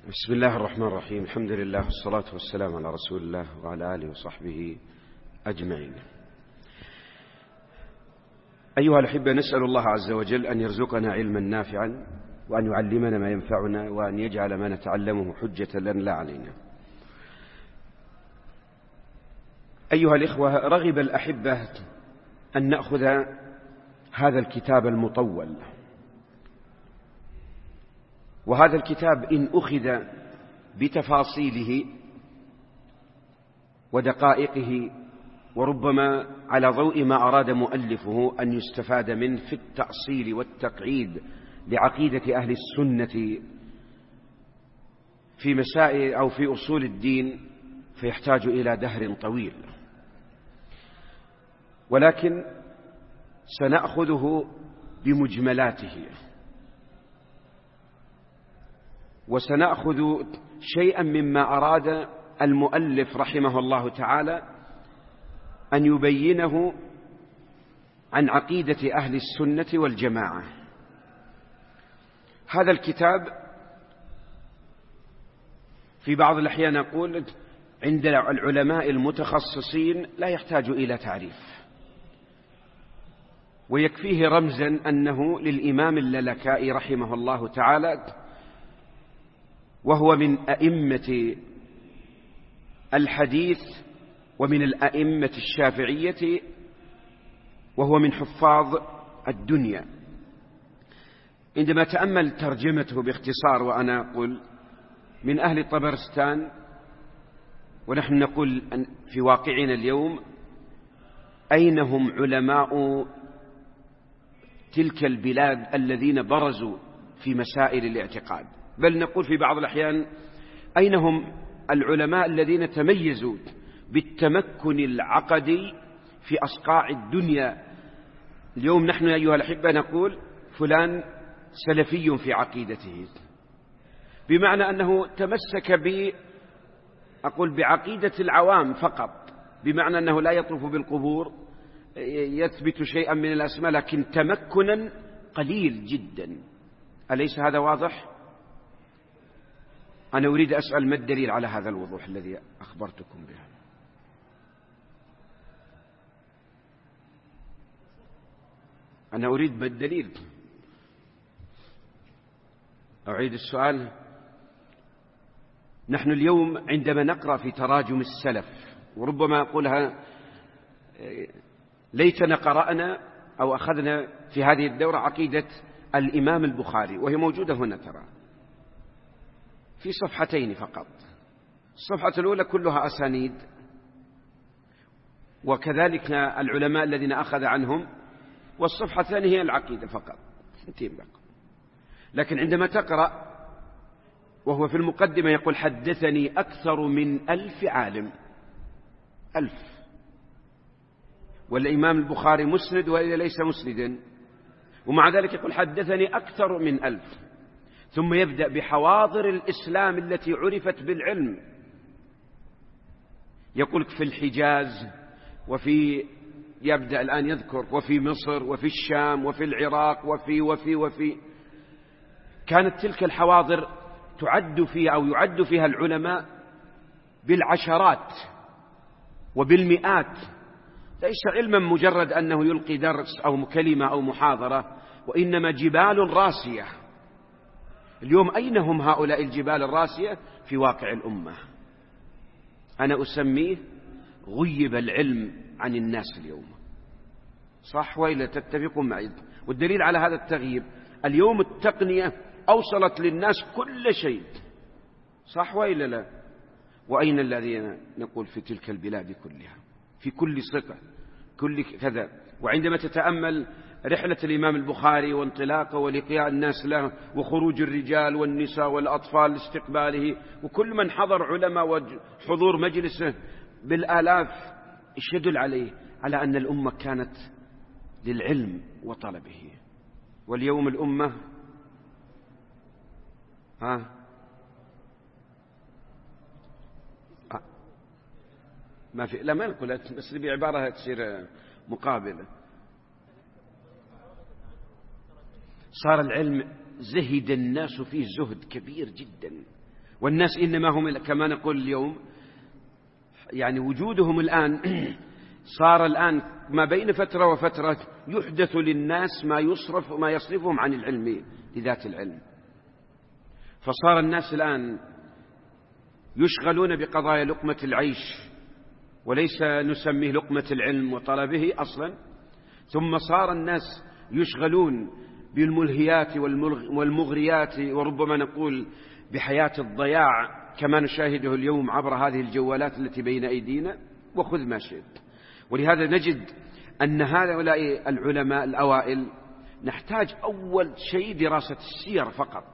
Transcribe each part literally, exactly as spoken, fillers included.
بسم الله الرحمن الرحيم. الحمد لله والصلاة والسلام على رسول الله وعلى آله وصحبه أجمعين. أيها الأحبة، نسأل الله عز وجل أن يرزقنا علما نافعا، وأن يعلمنا ما ينفعنا، وأن يجعل ما نتعلمه حجة لنا لا علينا. أيها الإخوة، رغب الأحبة أن نأخذ هذا الكتاب المطول، وهذا الكتاب إن أخذ بتفاصيله ودقائقه، وربما على ضوء ما أراد مؤلفه أن يستفاد منه في التأصيل والتقعيد لعقيدة أهل السنة في مسائل أو في أصول الدين، فيحتاج إلى دهر طويل، ولكن سنأخذه بمجملاته، وسنأخذ شيئا مما أراد المؤلف رحمه الله تعالى أن يبينه عن عقيدة أهل السنة والجماعة. هذا الكتاب في بعض الأحيان نقول عند العلماء المتخصصين لا يحتاج إلى تعريف، ويكفيه رمزا أنه للإمام اللالكائي رحمه الله تعالى، وهو من أئمة الحديث ومن الأئمة الشافعية، وهو من حفاظ الدنيا. عندما تأمل ترجمته باختصار، وأنا أقول من أهل طبرستان، ونحن نقول في واقعنا اليوم أين هم علماء تلك البلاد الذين برزوا في مسائل الاعتقاد؟ بل نقول في بعض الأحيان أين هم العلماء الذين تميزوا بالتمكن العقدي في أصقاع الدنيا؟ اليوم نحن أيها الأحبة نقول فلان سلفي في عقيدته، بمعنى أنه تمسك ب أقول بعقيدة العوام فقط، بمعنى أنه لا يطوف بالقبور، يثبت شيئا من الأسماء، لكن تمكنا قليل جدا. أليس هذا واضح؟ أنا أريد أسأل ما الدليل على هذا الوضوح الذي أخبرتكم به؟ أنا أريد ما الدليل. أعيد السؤال. نحن اليوم عندما نقرأ في تراجم السلف، وربما أقولها ليتنا قرأنا أو أخذنا في هذه الدورة عقيدة الإمام البخاري، وهي موجودة هنا ترى في صفحتين فقط. الصفحة الأولى كلها أسانيد، وكذلك العلماء الذين أخذ عنهم، والصفحة الثانية هي العقيدة فقط، ثنتين بقى. لكن عندما تقرأ وهو في المقدمة يقول حدثني أكثر من ألف عالم، ألف، والإمام البخاري مسند وإذا ليس مسندا، ومع ذلك يقول حدثني أكثر من ألف، ثم يبدأ بحواضر الإسلام التي عرفت بالعلم، يقول في الحجاز، وفي يبدأ الآن يذكر وفي مصر وفي الشام وفي العراق وفي وفي وفي كانت تلك الحواضر تعد فيها أو يعد فيها العلماء بالعشرات وبالمئات، ليس علما مجرد أنه يلقي درس أو كلمة أو محاضرة، وإنما جبال راسية. اليوم أين هم هؤلاء الجبال الراسية في واقع الأمة؟ أنا أسميه غيب العلم عن الناس اليوم، صح وإلا تتفقون معي؟ والدليل على هذا التغييب اليوم التقنية أوصلت للناس كل شيء، صح وإلا لا؟ وأين الذين نقول في تلك البلاد كلها في كل صفة كل كذا؟ وعندما تتأمل رحلة الإمام البخاري وانطلاقه ولقياء الناس له، وخروج الرجال والنساء والأطفال لاستقباله، وكل من حضر علماء وحضور مجلسه بالآلاف، إيش يدل عليه؟ على أن الأمة كانت للعلم وطلبه. واليوم الأمة ها ما في، لا ما نقول بس بعبارة تصير مقابلة. صار العلم زهد الناس فيه زهد كبير جدا، والناس إنما هم كما نقول اليوم يعني وجودهم الآن صار الآن ما بين فترة وفترة يحدث للناس ما يصرف ما يصرفهم عن العلم لذات العلم. فصار الناس الآن يشغلون بقضايا لقمة العيش وليس نسميه لقمة العلم وطلبه أصلا، ثم صار الناس يشغلون بالملهيات والمغريات، وربما نقول بحياة الضياع كما نشاهده اليوم عبر هذه الجوالات التي بين أيدينا، وخذ ما شئت. ولهذا نجد أن هؤلاء العلماء الأوائل نحتاج أول شيء دراسة السير فقط.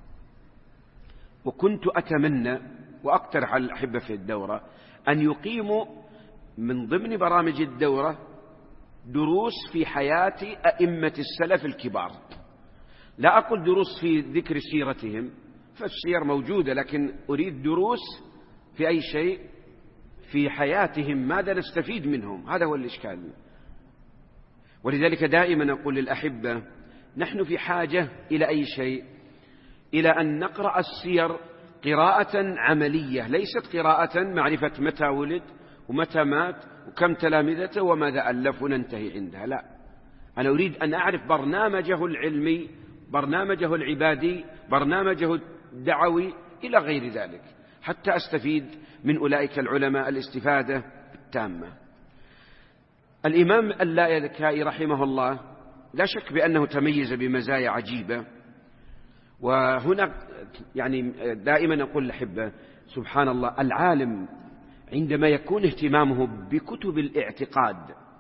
وكنت أتمنى وأقترح على الأحبة في الدورة أن يقيموا من ضمن برامج الدورة دروس في حياة أئمة السلف الكبار. لا أقول دروس في ذكر سيرتهم، فالسير موجودة، لكن أريد دروس في أي شيء في حياتهم، ماذا نستفيد منهم، هذا هو الإشكال. ولذلك دائما أقول للأحبة نحن في حاجة إلى أي شيء، إلى أن نقرأ السير قراءة عملية، ليست قراءة معرفة متى ولد ومتى مات وكم تلامذته وماذا ألف وننتهي عندها. لا، أنا أريد أن أعرف برنامجه العلمي، برنامجه العبادي، برنامجه الدعوي إلى غير ذلك، حتى أستفيد من أولئك العلماء الاستفادة التامة. الإمام اللالكائي رحمه الله لا شك بأنه تميز بمزايا عجيبة. وهنا يعني دائما أقول الأحبة سبحان الله، العالم عندما يكون اهتمامه بكتب الاعتقاد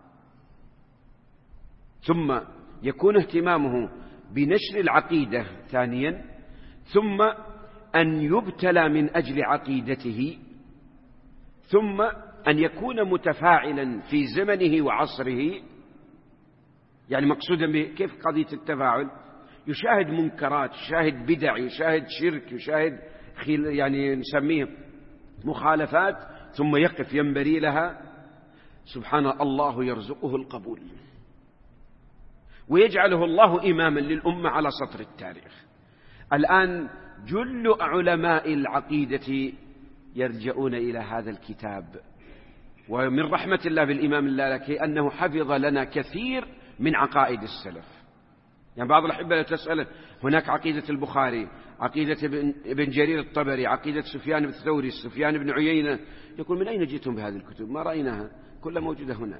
ثم يكون اهتمامه بنشر العقيدة ثانيا، ثم أن يبتلى من أجل عقيدته، ثم أن يكون متفاعلا في زمنه وعصره. يعني مقصودا كيف قضية التفاعل؟ يشاهد منكرات، يشاهد بدع، يشاهد شرك، يشاهد يعني نسميه مخالفات، ثم يقف ينبري لها. سبحان الله، يرزقه القبول ويجعله الله إماما للأمة على سطر التاريخ. الآن جل علماء العقيدة يرجعون إلى هذا الكتاب، ومن رحمة الله بالإمام اللالكي أنه حفظ لنا كثير من عقائد السلف. يعني بعض الأحبة تسأل هناك عقيدة البخاري، عقيدة ابن جرير الطبري، عقيدة سفيان بن الثوري، سفيان بن عيينة، يقول من أين جئتم بهذه الكتب؟ ما رأيناها، كلها موجودة هنا.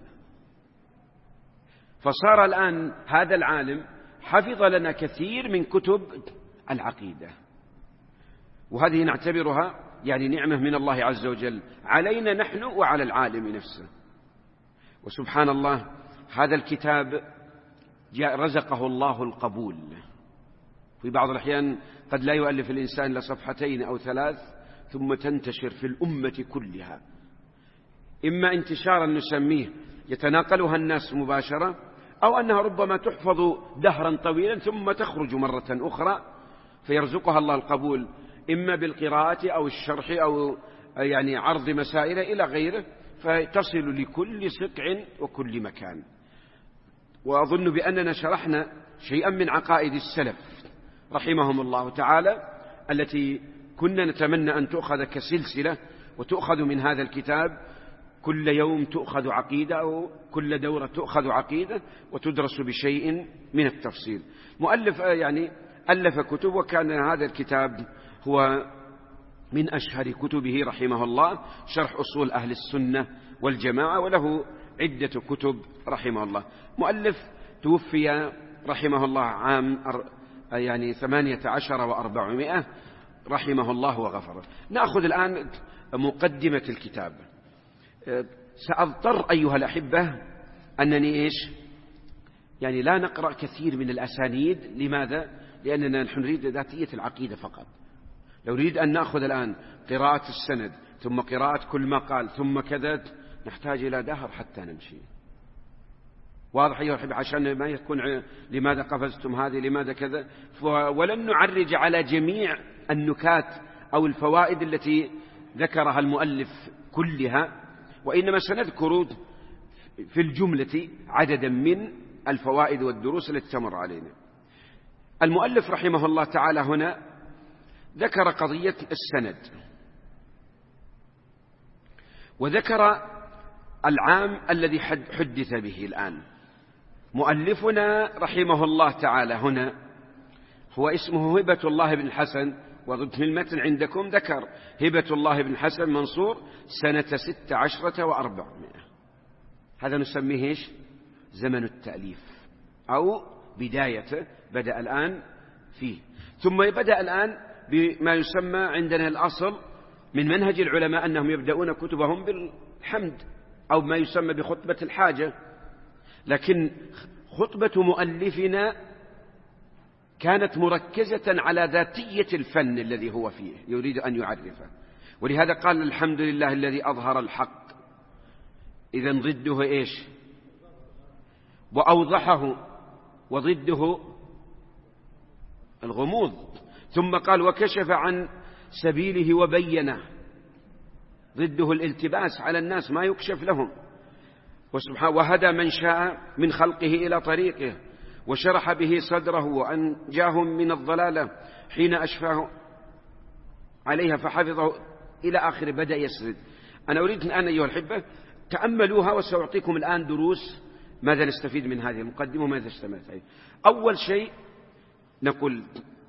فصار الآن هذا العالم حفظ لنا كثير من كتب العقيدة، وهذه نعتبرها يعني نعمة من الله عز وجل علينا نحن وعلى العالم نفسه. وسبحان الله، هذا الكتاب جاء رزقه الله القبول. في بعض الأحيان قد لا يؤلف الإنسان لصفحتين أو ثلاث ثم تنتشر في الأمة كلها، إما انتشارا نسميه يتناقلها الناس مباشرة، أو أنها ربما تحفظ دهرا طويلا ثم تخرج مرة أخرى فيرزقها الله القبول، إما بالقراءة أو الشرح أو يعني عرض مسائل إلى غيره، فتصل لكل سقع وكل مكان. وأظن بأننا شرحنا شيئا من عقائد السلف رحمهم الله تعالى، التي كنا نتمنى أن تؤخذ كسلسلة وتؤخذ من هذا الكتاب، كل يوم تؤخذ عقيدة أو كل دورة تؤخذ عقيدة وتدرس بشيء من التفصيل. مؤلف يعني ألف كتب، وكان هذا الكتاب هو من أشهر كتبه رحمه الله، شرح أصول أهل السنة والجماعة، وله عدة كتب رحمه الله. مؤلف توفي رحمه الله عام يعني ثمانية عشر وأربعمائة رحمه الله وغفره. نأخذ الآن مقدمة الكتاب. سأضطر أيها الأحبة أنني إيش يعني لا نقرأ كثير من الأسانيد. لماذا؟ لأننا نحن نريد ذاتية العقيدة فقط. لو نريد أن نأخذ الآن قراءة السند ثم قراءة كل ما قال ثم كذا، نحتاج إلى دهر حتى نمشي. واضح أيها الأحبة؟ عشان ما يكون لماذا قفزتم هذه، لماذا كذا. ولن نعرج على جميع النكات أو الفوائد التي ذكرها المؤلف كلها، وإنما سنذكر في الجملة عددا من الفوائد والدروس التي تمر علينا. المؤلف رحمه الله تعالى هنا ذكر قضية السند، وذكر العام الذي حدث به الآن. مؤلفنا رحمه الله تعالى هنا هو اسمه هبة الله بن الحسن، وضد في المتن عندكم ذكر هبة الله بن الحسن منصور سنة ست عشرة وأربعمائة. هذا نسميه إيش؟ زمن التأليف أو بدايته، بدأ الآن فيه. ثم بدأ الآن بما يسمى عندنا الأصل من منهج العلماء أنهم يبدأون كتبهم بالحمد أو ما يسمى بخطبة الحاجة، لكن خطبة مؤلفنا كانت مركزة على ذاتية الفن الذي هو فيه يريد أن يعرفه، ولهذا قال الحمد لله الذي أظهر الحق، إذن ضده إيش؟ وأوضحه، وضده الغموض. ثم قال وكشف عن سبيله وبينه، ضده الالتباس على الناس ما يكشف لهم. وسبحانه وهدى من شاء من خلقه إلى طريقه، وشرح به صدره وأنجاهم من الضلالة حين أشفاه عليها فحفظه إلى آخر. بدأ يسرد. أنا أريد الآن أيها الحبة تأملوها، وسأعطيكم الآن دروس ماذا نستفيد من هذه المقدمة وماذا اشتملت عليه. أول شيء نقول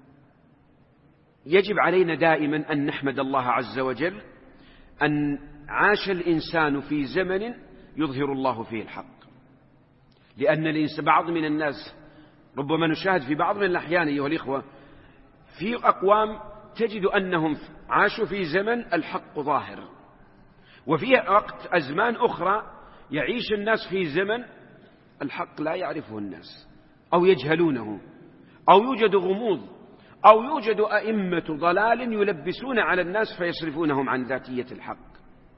يجب علينا دائما أن نحمد الله عز وجل أن عاش الإنسان في زمن يظهر الله فيه الحق، لأن الإنسان بعض من الناس ربما نشاهد في بعض من الأحيان أيها الإخوة في أقوام تجد أنهم عاشوا في زمن الحق ظاهر، وفي وقت أزمان أخرى يعيش الناس في زمن الحق لا يعرفه الناس أو يجهلونه، أو يوجد غموض، أو يوجد أئمة ضلال يلبسون على الناس فيصرفونهم عن ذاتية الحق.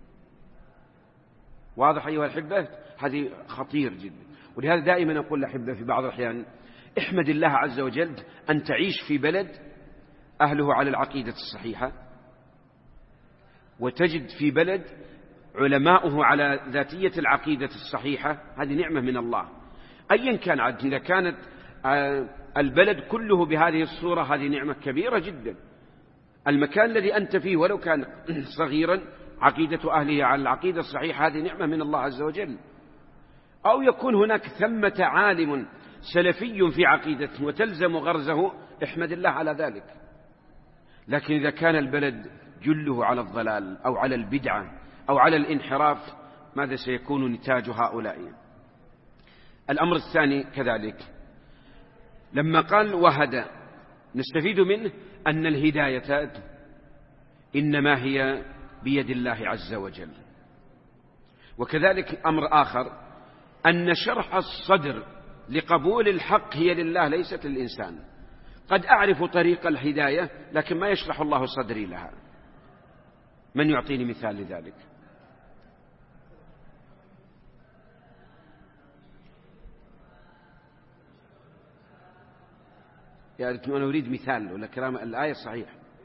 واضح أيها الأحبة؟ هذه خطير جدا. ولهذا دائما أقول الأحبة في بعض الأحيان احمد الله عز وجل أن تعيش في بلد أهله على العقيدة الصحيحة، وتجد في بلد علماؤه على ذاتية العقيدة الصحيحة. هذه نعمة من الله أيا كان عد. إذا كانت البلد كله بهذه الصورة هذه نعمة كبيرة جدا. المكان الذي أنت فيه ولو كان صغيرا عقيدة أهله على العقيدة الصحيحة هذه نعمة من الله عز وجل. أو يكون هناك ثمة عالم سلفي في عقيدته وتلزم غرزه، احمد الله على ذلك. لكن إذا كان البلد جله على الضلال أو على البدعة أو على الانحراف ماذا سيكون نتاج هؤلاء؟ الأمر الثاني كذلك لما قال وهدى نستفيد منه أن الهداية إنما هي بيد الله عز وجل. وكذلك أمر آخر أن شرح الصدر لقبول الحق هي لله ليست للإنسان. قد أعرف طريق الهداية لكن ما يشرح الله صدري لها. من يعطيني مثال لذلك؟ يعني أنا أريد مثال ولا كلام الآية صحيح.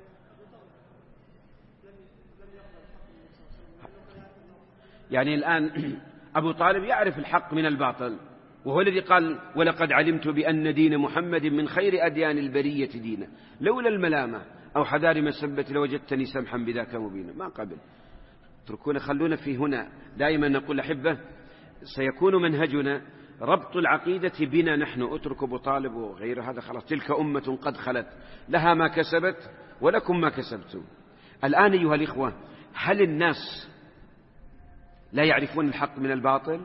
يعني الآن أبو طالب يعرف الحق من الباطل، وهو الذي قال ولقد علمت بأن دين محمد من خير أديان البرية دينا لولا الملامة أو حذار مسبة لوجدتني سمحا بذاك مبينا. ما قبل اتركونا خلونا في هنا. دائما نقول أحبة سيكون منهجنا ربط العقيدة بنا نحن. اترك أبو طالب وغير هذا خلاص، تلك أمة قد خلت لها ما كسبت ولكم ما كسبتم. الآن أيها الإخوة هل الناس لا يعرفون الحق من الباطل،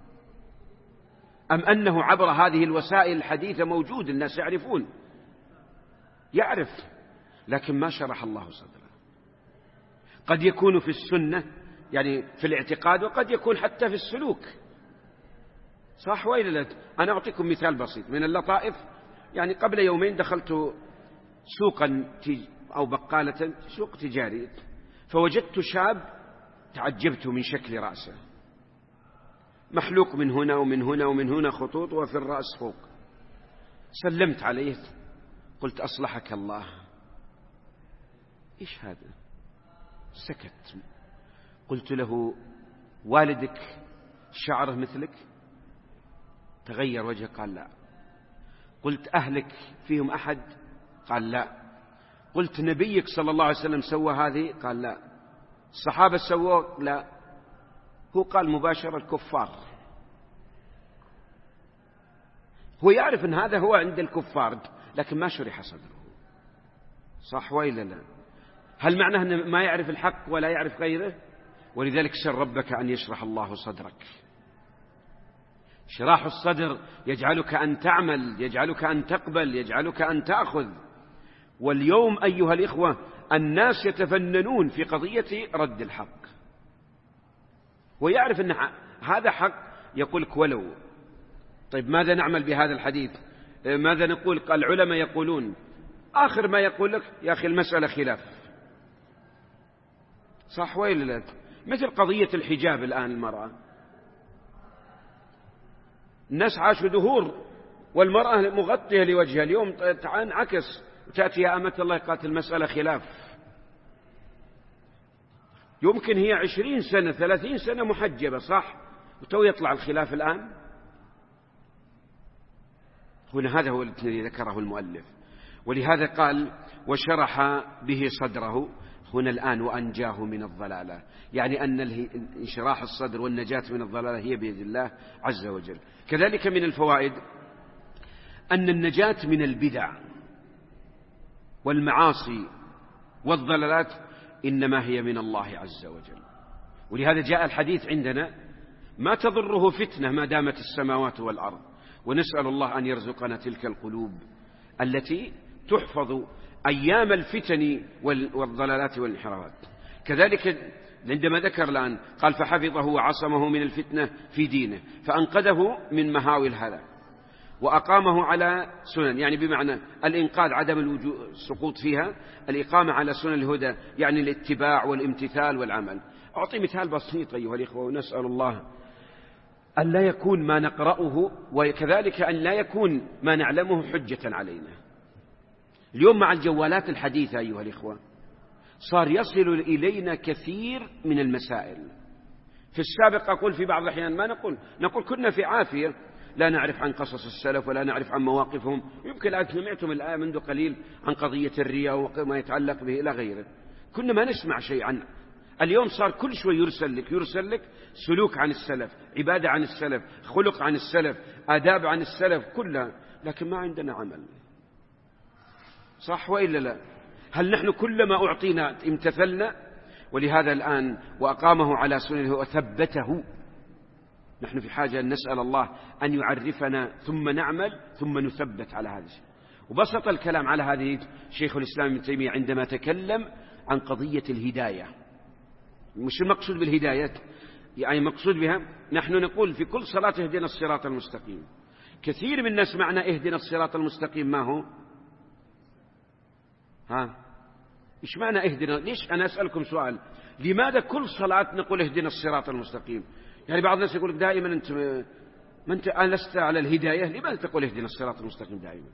أم أنه عبر هذه الوسائل الحديثة موجود الناس يعرفون؟ يعرف لكن ما شرح الله صدره. قد يكون في السنة يعني في الاعتقاد، وقد يكون حتى في السلوك. صح وإلا لا؟ أنا أعطيكم مثال بسيط من اللطائف. يعني قبل يومين دخلت سوقا أو بقالة سوق تجاري، فوجدت شاب تعجبت من شكل رأسه، محلوق من هنا ومن هنا ومن هنا خطوط وفي الرأس فوق. سلمت عليه قلت أصلحك الله. إيش هذا؟ سكت. قلت له والدك شعره مثلك؟ تغير وجهه قال لا. قلت أهلك فيهم أحد؟ قال لا. قلت نبيك صلى الله عليه وسلم سوى هذه؟ قال لا. الصحابة سووه؟ لا. هو قال مباشرة الكفار. هو يعرف أن هذا هو عند الكفار، لكن ما شرح صدره. صح وإلا لا؟ هل معناه أنه ما يعرف الحق ولا يعرف غيره؟ ولذلك سر ربك أن يشرح الله صدرك. شراح الصدر يجعلك أن تعمل، يجعلك أن تقبل، يجعلك أن تأخذ. واليوم أيها الإخوة الناس يتفننون في قضية رد الحق، ويعرف أن هذا حق يقولك ولو. طيب ماذا نعمل بهذا الحديث؟ ماذا نقول؟ قال العلماء يقولون آخر ما يقول لك يا أخي المسألة خلاف. صح وإلا لا؟ مثل قضية الحجاب الآن، المرأة الناس عاشوا دهور والمرأة مغطية لوجهها، اليوم تنعكس وتأتي يا أمة الله قالت المسألة خلاف. يمكن هي عشرين سنة ثلاثين سنة محجبة صح، وتو يطلع الخلاف الآن. هنا هذا هو الذي ذكره المؤلف، ولهذا قال وشرح به صدره هنا الآن وأنجاه من الضلالة، يعني أن انشراح الصدر والنجاة من الضلالة هي بيد الله عز وجل. كذلك من الفوائد أن النجاة من البدع والمعاصي والضلالات إنما هي من الله عز وجل. ولهذا جاء الحديث عندنا ما تضره فتنة ما دامت السماوات والأرض، ونسأل الله أن يرزقنا تلك القلوب التي تحفظ أيام الفتن والضلالات والانحرافات. كذلك عندما ذكر الآن قال فحفظه وعصمه من الفتنة في دينه فأنقذه من مهاوي الهلاك وأقامه على سنن، يعني بمعنى الإنقاذ عدم السقوط فيها، الإقامة على سنن الهدى يعني الاتباع والامتثال والعمل. أعطي مثال بسيط أيها الإخوة، ونسأل الله أن لا يكون ما نقرأه وكذلك أن لا يكون ما نعلمه حجة علينا. اليوم مع الجوالات الحديثة أيها الإخوة صار يصل إلينا كثير من المسائل. في السابق أقول في بعض الأحيان ما نقول نقول كنا في عافية، لا نعرف عن قصص السلف ولا نعرف عن مواقفهم. يمكن أن سمعتم الآية منذ قليل عن قضية الرياء وما يتعلق به إلى غيره، كنا ما نسمع شيء عنه. اليوم صار كل شوي يرسل لك يرسل لك سلوك عن السلف، عبادة عن السلف، خلق عن السلف، آداب عن السلف كلها، لكن ما عندنا عمل. صح وإلا لا؟ هل نحن كلما أعطينا امتثلنا؟ ولهذا الآن وأقامه على سننه وثبته. نحن في حاجة أن نسأل الله أن يعرفنا ثم نعمل ثم نثبت على هذا الشيء. وبسط الكلام على هذه شيخ الإسلام ابن تيمية عندما تكلم عن قضية الهداية. مش المقصود بالهداية يعني مقصود بها نحن نقول في كل صلاة اهدنا الصراط المستقيم. كثير من الناس معنى اهدنا الصراط المستقيم ما هو؟ ها إيش معنى اهدنا؟ ليش أنا أسألكم سؤال، لماذا كل صلاة نقول اهدنا الصراط المستقيم؟ يعني بعض الناس يقول دائما أنت ما أنت لست على الهداية، لماذا تقول اهدنا الصراط المستقيم دائما؟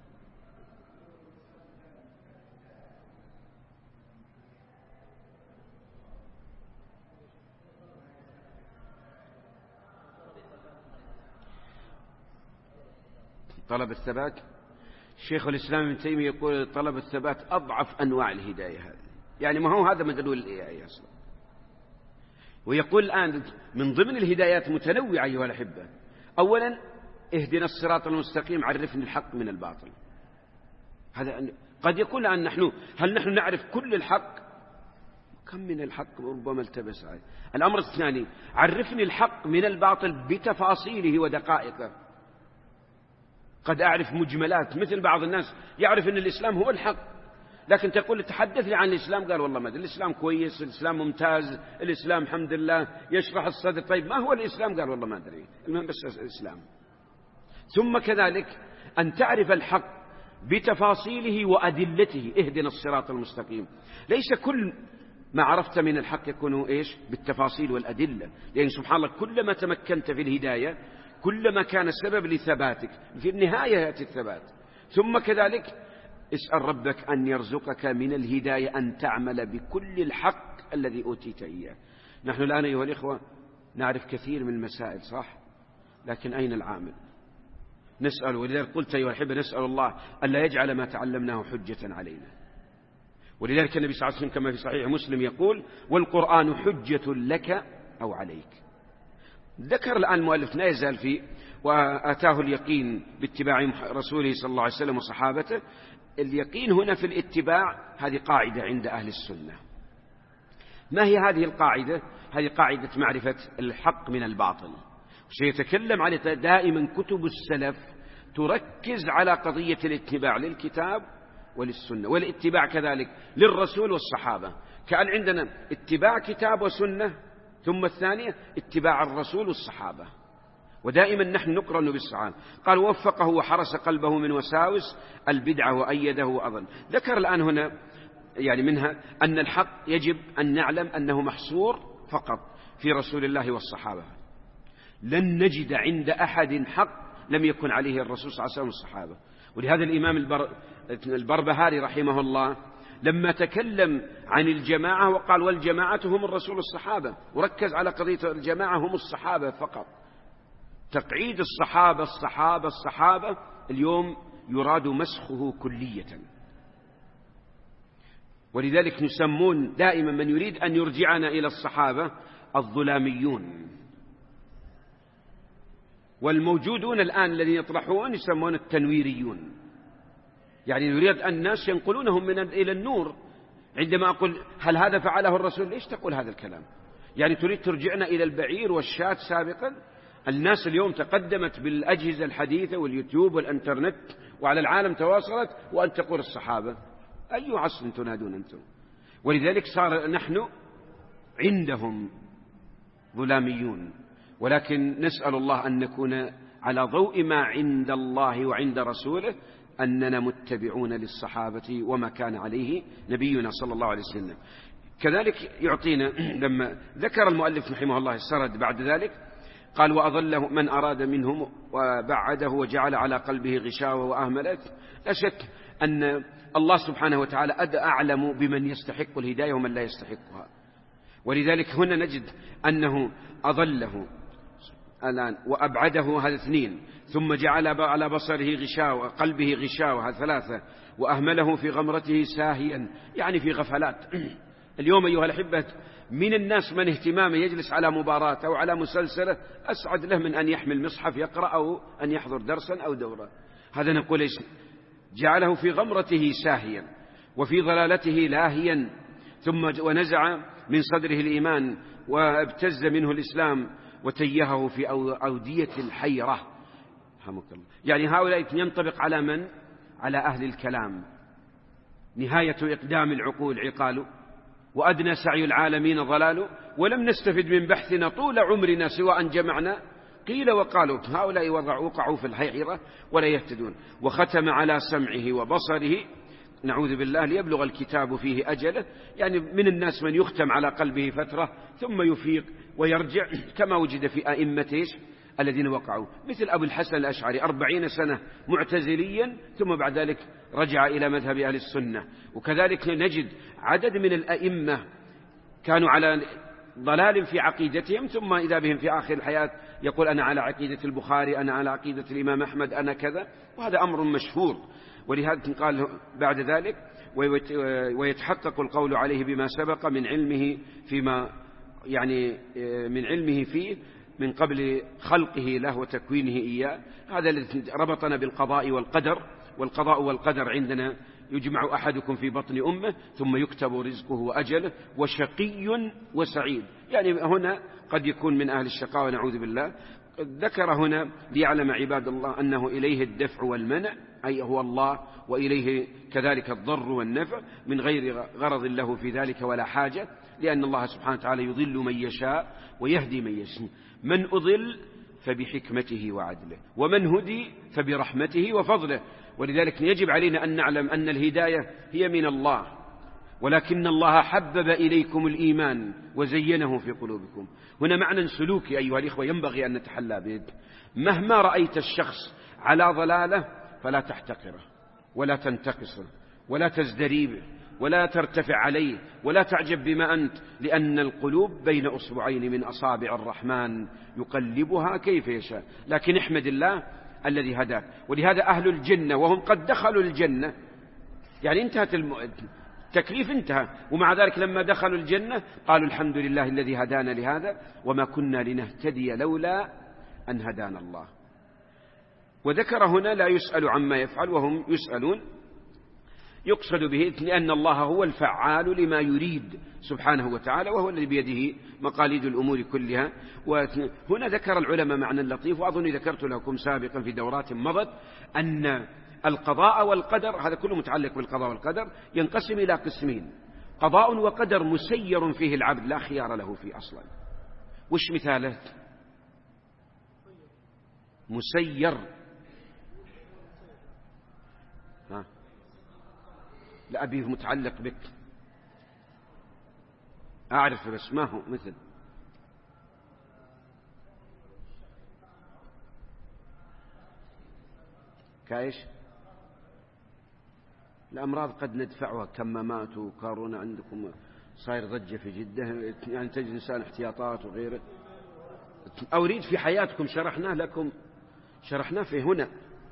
طلب الثبات. شيخ الإسلام ابن تيمية يقول طلب الثبات أضعف أنواع الهداية هذه، يعني ما هو هذا مدلول الإيه أصلا. ويقول الآن من ضمن الهدايات متنوعة أيها الأحبة. أولا اهدنا الصراط المستقيم، عرفني الحق من الباطل. هذا قد يكون الآن نحن هل نحن نعرف كل الحق؟ كم من الحق ربما التبس عليه. الأمر الثاني عرفني الحق من الباطل بتفاصيله ودقائقه. قد أعرف مجملات، مثل بعض الناس يعرف أن الإسلام هو الحق، لكن تقول تحدث لي عن الإسلام قال والله ما أدري، الإسلام كويس، الإسلام ممتاز، الإسلام الحمد لله يشرح الصدر. طيب ما هو الإسلام؟ قال والله ما أدري، المهم بس الإسلام. ثم كذلك أن تعرف الحق بتفاصيله وأدلته، اهدنا الصراط المستقيم. ليس كل ما عرفت من الحق يكون إيش بالتفاصيل والأدلة، لأن سبحان الله كلما تمكنت في الهداية كلما كان السبب لثباتك، في النهاية يأتي الثبات. ثم كذلك اسأل ربك أن يرزقك من الهداية أن تعمل بكل الحق الذي أوتيت إياه. نحن الآن أيها الإخوة نعرف كثير من المسائل صح، لكن أين العامل؟ نسأل، ولذلك قلت أيها الأحبة نسأل الله ألا يجعل ما تعلمناه حجة علينا. ولذلك النبي صلى الله عليه وسلم كما في صحيح مسلم يقول: والقرآن حجة لك أو عليك. ذكر الآن المؤلف لا يزال فيه: وآتاه اليقين باتباع رسوله صلى الله عليه وسلم وصحابته. اليقين هنا في الاتباع هذه قاعدة عند أهل السنة. ما هي هذه القاعدة؟ هذه قاعدة معرفة الحق من الباطل. سيتكلم على دائما كتب السلف تركز على قضية الاتباع للكتاب وللسنة، والاتباع كذلك للرسول والصحابة. كان عندنا اتباع كتاب وسنة، ثم الثانية اتباع الرسول والصحابة، ودائما نحن نقرن بالصحابة. قال: وفقه وحرس قلبه من وساوس البدعة وأيده وأظن. ذكر الآن هنا يعني منها أن الحق يجب أن نعلم أنه محصور فقط في رسول الله والصحابة. لن نجد عند أحد حق لم يكن عليه الرسول صلى الله عليه وسلم والصحابة. ولهذا الإمام البر... البربهاري رحمه الله لما تكلم عن الجماعة وقال: والجماعة هم الرسول والصحابة، وركز على قضية الجماعة هم الصحابة فقط. تقعيد الصحابة الصحابة الصحابة اليوم يراد مسخه كلية. ولذلك نسمون دائما من يريد أن يرجعنا إلى الصحابة الظلاميون، والموجودون الآن الذين يطرحون يسمون التنويريون. يعني يريد أن الناس ينقلونهم من إلى النور. عندما أقول: هل هذا فعله الرسول؟ ليش تقول هذا الكلام؟ يعني تريد ترجعنا إلى البعير والشاة سابقا؟ الناس اليوم تقدمت بالأجهزة الحديثة واليوتيوب والإنترنت وعلى العالم تواصلت، وأن تقول الصحابة؟ أي عصر تنادون أنتم؟ ولذلك صار نحن عندهم ظلاميون. ولكن نسأل الله أن نكون على ضوء ما عند الله وعند رسوله، أننا متبعون للصحابة وما كان عليه نبينا صلى الله عليه وسلم. كذلك يعطينا لما ذكر المؤلف رحمه الله السرد بعد ذلك قال: وأضله من أراد منهم وبعده وجعل على قلبه غشاوة وأهمله. لا شك أن الله سبحانه وتعالى أعلم بمن يستحق الهداية ومن لا يستحقها. ولذلك هنا نجد أنه أضله الآن وأبعده، هذا اثنين، ثم جعل على بصره غشاوة، قلبه غشاوة، هذا ثلاثة، وأهمله في غمرته ساهيا، يعني في غفلات. اليوم أيها الأحبة من الناس من اهتمامه يجلس على مباراة أو على مسلسلة أسعد له من أن يحمل مصحف يقرأ أو أن يحضر درسا أو دورة. هذا نقول إيش؟ جعله في غمرته ساهيا وفي ضلالته لاهيا، ثم ونزع من صدره الإيمان وابتز منه الإسلام وتيهه في أودية الحيرة. يعني هؤلاء ينطبق على من؟ على أهل الكلام. نهاية إقدام العقول عقال، وأدنى سعي العالمين ضلال، ولم نستفد من بحثنا طول عمرنا سوى أن جمعنا قيل وقالوا. هؤلاء وقعوا في الحيرة ولا يهتدون. وختم على سمعه وبصره، نعوذ بالله، ليبلغ الكتاب فيه أجله. يعني من الناس من يختم على قلبه فترة ثم يفيق ويرجع، كما وجد في أئمة الذين وقعوا، مثل أبو الحسن الأشعري أربعين سنة معتزليا، ثم بعد ذلك رجع إلى مذهب أهل السنة. وكذلك نجد عدد من الأئمة كانوا على ضلال في عقيدتهم، ثم إذا بهم في آخر الحياة يقول: أنا على عقيدة البخاري، أنا على عقيدة الإمام أحمد، أنا كذا. وهذا أمر مشهور. ولهذا قال بعد ذلك: ويتحقق القول عليه بما سبق من علمه فيما يعني من علمه فيه من قبل خلقه له وتكوينه إياه. هذا الذي ربطنا بالقضاء والقدر. والقضاء والقدر عندنا: يجمع أحدكم في بطن أمه ثم يكتب رزقه وأجله وشقي وسعيد. يعني هنا قد يكون من أهل الشقاء ونعوذ بالله. ذكر هنا: ليعلم عباد الله أنه إليه الدفع والمنع، أي هو الله، وإليه كذلك الضر والنفع، من غير غرض له في ذلك ولا حاجة، لأن الله سبحانه وتعالى يضل من يشاء ويهدي من يشاء. من أضل فبحكمته وعدله، ومن هدي فبرحمته وفضله. ولذلك يجب علينا أن نعلم أن الهداية هي من الله، ولكن الله حبب إليكم الإيمان وزينه في قلوبكم. هنا معنى سلوكي أيها الإخوة ينبغي أن نتحلى به. مهما رأيت الشخص على ضلاله فلا تحتقره ولا تنتقصه ولا تزدري به ولا ترتفع عليه ولا تعجب بما أنت، لأن القلوب بين أصبعين من أصابع الرحمن يقلبها كيف يشاء. لكن احمد الله الذي هداك. ولهذا أهل الجنة وهم قد دخلوا الجنة، يعني انتهت الم... تكليف انتهى. ومع ذلك لما دخلوا الجنة قالوا الحمد لله الذي هدانا لهذا وما كنا لنهتدي لولا أن هدانا الله. وذكر هنا لا يسأل عما يفعل وهم يسألون، يقصد به لأن الله هو الفعال لما يريد سبحانه وتعالى، وهو الذي بيده مقاليد الأمور كلها. وهنا ذكر العلماء معنى لطيف، وأظن ذكرت لكم سابقا في دورات مضت أن القضاء والقدر، هذا كله متعلق بالقضاء والقدر، ينقسم إلى قسمين: قضاء وقدر مسير فيه العبد لا خيار له فيه أصلا. وش مثاله؟ مسير. ها لا أبيه متعلق بك، أعرف بس ما هو مثل كايش. الأمراض قد ندفعها، كمامات وكورونا عندكم صاير ضجة في جدة، يعني تجد إنسان احتياطات وغيره. أريد في حياتكم شرحناه لكم، شرحناه في هنا،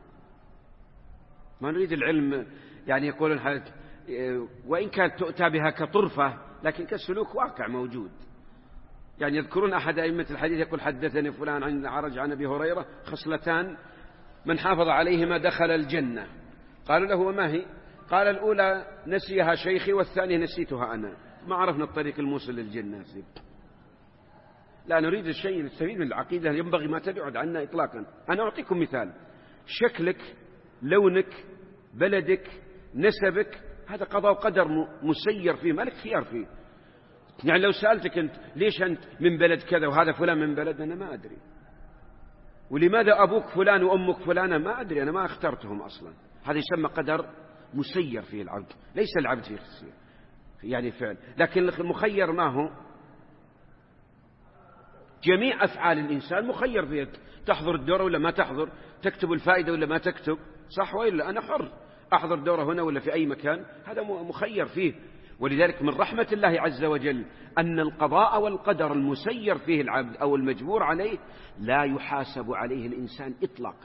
ما نريد العلم يعني يقولون وإن كانت تؤتى بها كطرفة لكن كالسلوك واقع موجود. يعني يذكرون أحد أئمة الحديث يقول حدثني فلان عن عرج عن أبي هريرة خصلتان من حافظ عليهما دخل الجنة. قالوا له وما هي؟ قال الأولى نسيها شيخي والثانية نسيتها أنا، ما عرفنا الطريق الموصل للجنة. لا نريد الشيء نستفيد من العقيدة، ينبغي ما تبعد عنا إطلاقا. أنا أعطيكم مثال: شكلك، لونك، بلدك، نسبك، هذا قضاء وقدر مسير فيه، ما لك خيار فيه. يعني لو سألتك أنت ليش أنت من بلد كذا وهذا فلان من بلد، أنا ما أدري. ولماذا أبوك فلان وأمك فلانة، ما أدري، أنا ما اخترتهم أصلا. هذا يسمى قدر مسير فيه العبد، ليس العبد فيه خسير يعني فعل. لكن المخير ما هو؟ جميع أفعال الإنسان مخير فيها، تحضر الدورة ولا ما تحضر، تكتب الفائدة ولا ما تكتب، صح وإلا؟ أنا حر أحضر دورة هنا ولا في أي مكان، هذا مخير فيه. ولذلك من رحمة الله عز وجل أن القضاء والقدر المسير فيه العبد أو المجبور عليه لا يحاسب عليه الإنسان إطلاقا،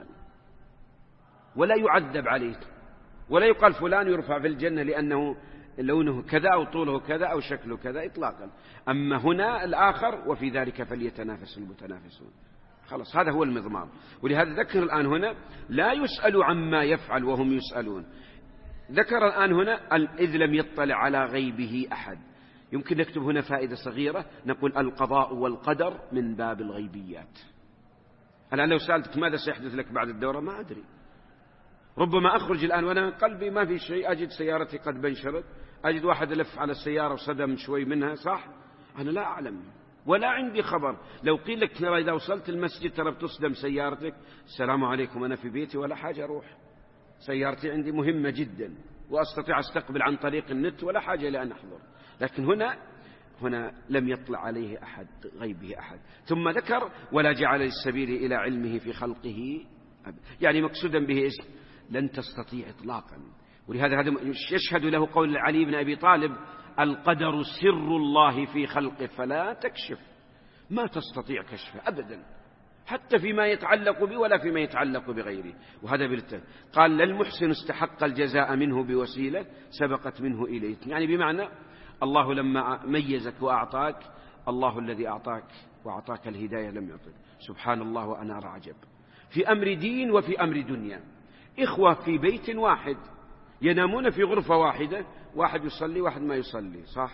ولا يعذب عليه، ولا يقال فلان يرفع في الجنة لأنه لونه كذا أو طوله كذا أو شكله كذا إطلاقا. أما هنا الآخر وفي ذلك فليتنافس المتنافسون. خلاص هذا هو المضمار. ولهذا ذكر الآن هنا لا يسأل عما يفعل وهم يسألون. ذكر الآن هنا إذ لم يطلع على غيبه أحد. يمكن نكتب هنا فائدة صغيرة، نقول القضاء والقدر من باب الغيبيات. الآن لو سألتك ماذا سيحدث لك بعد الدورة، ما أدري. ربما أخرج الآن وأنا قلبي ما في شيء، أجد سيارتي قد بنشرت، أجد واحد لف على السيارة وصدم شوي منها، صح؟ أنا لا أعلم ولا عندي خبر. لو قيل لك ترى إذا وصلت المسجد ترى بتصدم سيارتك، السلام عليكم أنا في بيتي ولا حاجة أروح، سيارتي عندي مهمة جدا وأستطيع أستقبل عن طريق النت ولا حاجة لأن أحضر. لكن هنا هنا لم يطلع عليه أحد غيبه أحد. ثم ذكر ولا جعل السبيل إلى علمه في خلقه، يعني مقصودا به إيش؟ لن تستطيع إطلاقا. ولهذا هذا يشهد له قول علي بن أبي طالب القدر سر الله في خلقه فلا تكشف، ما تستطيع كشفه أبدا، حتى فيما يتعلق به ولا فيما يتعلق بغيره. وهذا بالتالي قال للمحسن استحق الجزاء منه بوسيلة سبقت منه إليه، يعني بمعنى الله لما ميزك وأعطاك، الله الذي أعطاك وأعطاك الهداية لم يعطك. سبحان الله وأنا أرى عجب، في أمر دين وفي أمر دنيا، إخوة في بيت واحد ينامون في غرفة واحدة، واحد يصلي واحد ما يصلي، صح؟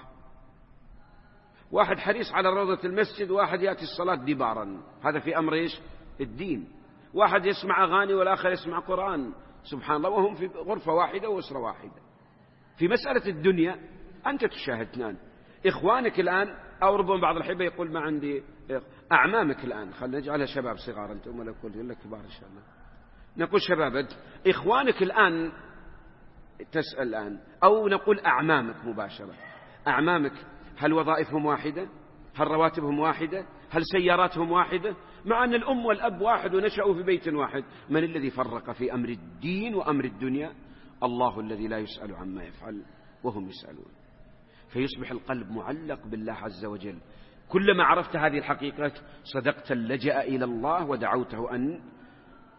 واحد حريص على روضة المسجد واحد يأتي الصلاة دبارا، هذا في أمر إيش؟ الدين. واحد يسمع أغاني والآخر يسمع قرآن، سبحان الله، وهم في غرفة واحدة وأسرة واحدة. في مسألة الدنيا أنت تشاهد اثنان، إخوانك الآن، أو ربما بعض الحبة يقول ما عندي، أعمامك الآن، خلنا نجعلها شباب صغار، أنتم ولا كل لك كبار إن شاء الله، نقول شباب، إخوانك الآن تسأل الآن، أو نقول أعمامك مباشرة. أعمامك هل وظائفهم واحدة؟ هل رواتبهم واحدة؟ هل سياراتهم واحدة؟ مع أن الأم والأب واحد ونشأوا في بيت واحد. من الذي فرق في أمر الدين وأمر الدنيا؟ الله الذي لا يسأل عما يفعل وهم يسألون. فيصبح القلب معلق بالله عز وجل. كلما عرفت هذه الحقيقة صدقت اللجأ إلى الله ودعوته أن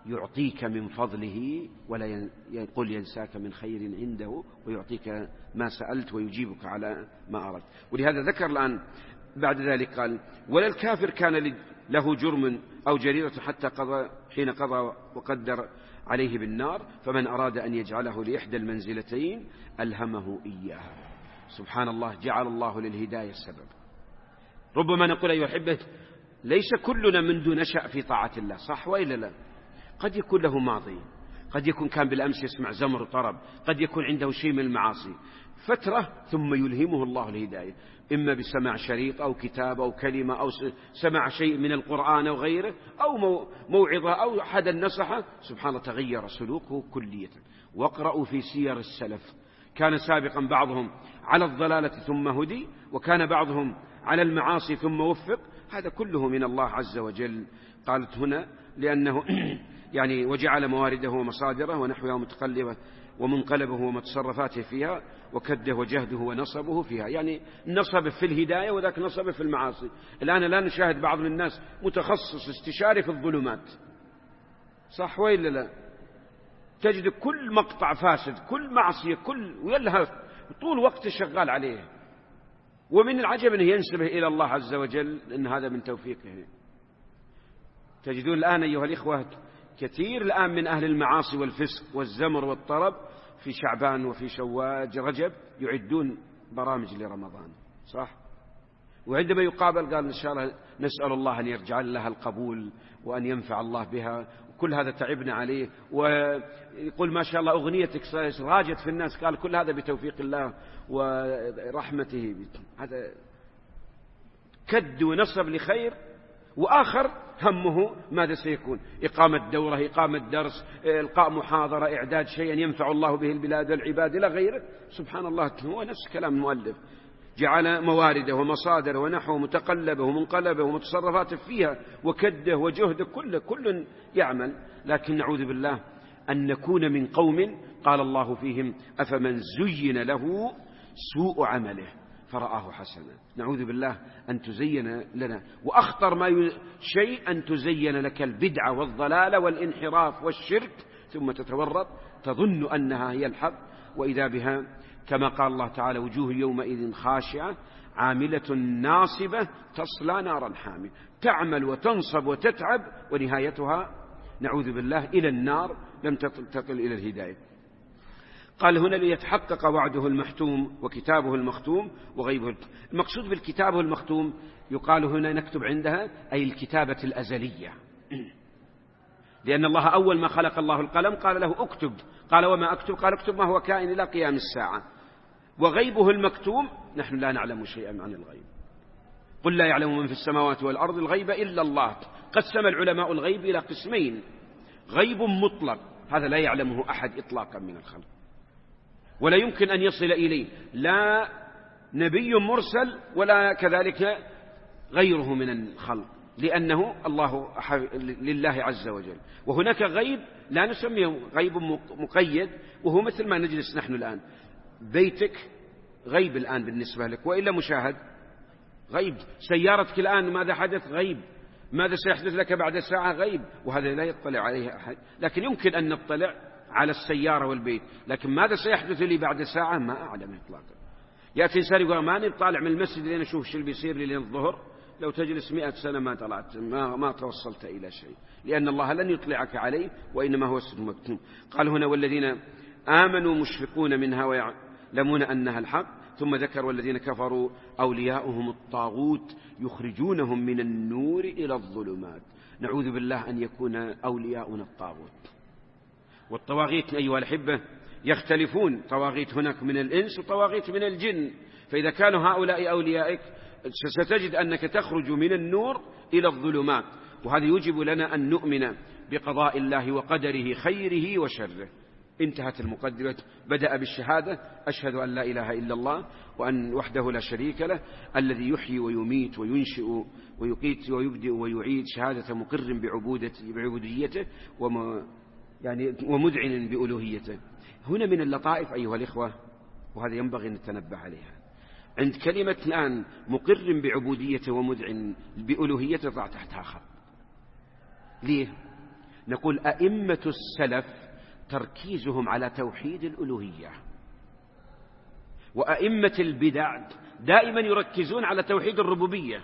يعطيك من فضله ولا يقول ينساك من خير عنده، ويعطيك ما سألت ويجيبك على ما أردت. ولهذا ذكر الآن بعد ذلك قال: ولا الكافر كان له جرم أو جريرة حتى قضى حين قضى وقدر عليه بالنار، فمن أراد أن يجعله لإحدى المنزلتين ألهمه إياها. سبحان الله، جعل الله للهداية السبب. ربما نقول أيها الأحبة ليس كلنا منذ نشأ في طاعة الله، صح وإلا لا؟ قد يكون له ماضي، قد يكون كان بالأمس يسمع زمر وطرب، قد يكون عنده شيء من المعاصي، فترة ثم يلهمه الله الهداية، إما بسماع شريط أو كتاب أو كلمة أو سمع شيء من القرآن أو غيره أو موعظة أو أحد نصحه، سبحان الله تغير سلوكه كلية. واقرأوا في سير السلف، كان سابقا بعضهم على الضلالة ثم هدي، وكان بعضهم على المعاصي ثم وفق. هذا كله من الله عز وجل. قالت هنا لأنه يعني وجعل موارده ومصادره ونحوها متقلبة ومنقلبه ومتصرفاته فيها، وكده وجهده ونصبه فيها، يعني نصب في الهداية وذاك نصب في المعاصي. الآن لا نشاهد بعض من الناس متخصص استشاري في الظلمات، صح وإلا لا؟ تجد كل مقطع فاسد، كل معصية، كل ويلها طول وقت شغال عليه، ومن العجب أنه ينسبه إلى الله عز وجل، إن هذا من توفيقه. تجدون الآن أيها الإخوة كثير الآن من أهل المعاصي والفسق والزمر والطرب في شعبان وفي شوال رجب يعدون برامج لرمضان، صح؟ وعندما يقابل قال إن شاء الله نسأل الله أن يرجع لها القبول وأن ينفع الله بها، كل هذا تعبنا عليه. ويقول ما شاء الله أغنيتك راجت في الناس، قال كل هذا بتوفيق الله ورحمته. هذا كد ونصب لخير، وآخر همه ماذا سيكون؟ إقامة دورة، إقامة درس، إلقاء محاضرة، إعداد شيئا ينفع الله به البلاد والعباد إلى غيره. سبحان الله، هو نفس كلام المؤلف، جعل موارده ومصادره ونحوه متقلبه ومنقلبه ومتصرفاته فيها وكده وجهده كله كل يعمل. لكن نعوذ بالله أن نكون من قوم قال الله فيهم: أفمن زين له سوء عمله فرآه حسنا. نعوذ بالله أن تزين لنا، وأخطر ما ي... شيء أن تزين لك البدعة والضلالة والانحراف والشرك، ثم تتورط تظن أنها هي الحق، وإذا بها كما قال الله تعالى: وجوه يومئذ خاشعة عاملة ناصبة تصلى نارا حامية، تعمل وتنصب وتتعب ونهايتها نعوذ بالله إلى النار، لم تقل إلى الهداية. قال هنا: ليتحقق وعده المحتوم وكتابه المختوم وغيبه. المقصود بالكتابه المختوم يقال هنا نكتب عندها أي الكتابة الأزلية، لأن الله أول ما خلق الله القلم قال له اكتب، قال وما أكتب؟ قال اكتب ما هو كائن إلى قيام الساعة. وغيبه المكتوم نحن لا نعلم شيئا عن الغيب، قل لا يعلم من في السماوات والأرض الغيب إلا الله. قسم العلماء الغيب إلى قسمين: غيب مطلق، هذا لا يعلمه أحد إطلاقا من الخلق، ولا يمكن أن يصل إليه لا نبي مرسل ولا كذلك غيره من الخلق، لأنه الله لله عز وجل. وهناك غيب لا نسميه غيب مقيد، وهو مثل ما نجلس نحن الآن، بيتك غيب الآن بالنسبة لك وإلا مشاهد، غيب. سيارتك الآن ماذا حدث؟ غيب. ماذا سيحدث لك بعد ساعة؟ غيب. وهذا لا يطلع عليه أحد، لكن يمكن أن نطلع على السيارة والبيت، لكن ماذا سيحدث لي بعد ساعة ما أعلم إطلاقا. يأتي إنسان يقول ما نطالع من المسجد لين أشوف شو اللي بيصير لي لين الظهر، لو تجلس مئة سنة ما طلعت، ما, ما توصلت إلى شيء، لأن الله لن يطلعك عليه، وإنما هو السر مكتوم. قال هنا: والذين آمنوا مشفقون منها ويعلمون أنها الحق. ثم ذكر: والذين كفروا أولياؤهم الطاغوت يخرجونهم من النور إلى الظلمات. نعوذ بالله أن يكون أولياؤنا الطاغوت. والطواغيت أيها الأحبة يختلفون، طواغيت هناك من الإنس وطواغيت من الجن، فإذا كانوا هؤلاء أوليائك ستجد أنك تخرج من النور إلى الظلمات. وهذا يجب لنا أن نؤمن بقضاء الله وقدره خيره وشره. انتهت المقدمة، بدأ بالشهادة: أشهد أن لا إله إلا الله وأن وحده لا شريك له الذي يحيي ويميت وينشئ ويقيت ويبدئ ويعيد، شهادة مقر بعبوديته وم يعني ومذعن بألوهيته. هنا من اللطائف أيها الإخوة، وهذا ينبغي أن نتنبه عليها، عند كلمة الآن مقر بعبوديته ومذعن بألوهيته ضع تحتها خط. ليه؟ نقول أئمة السلف تركيزهم على توحيد الألوهية، وأئمة البدع دائما يركزون على توحيد الربوبية.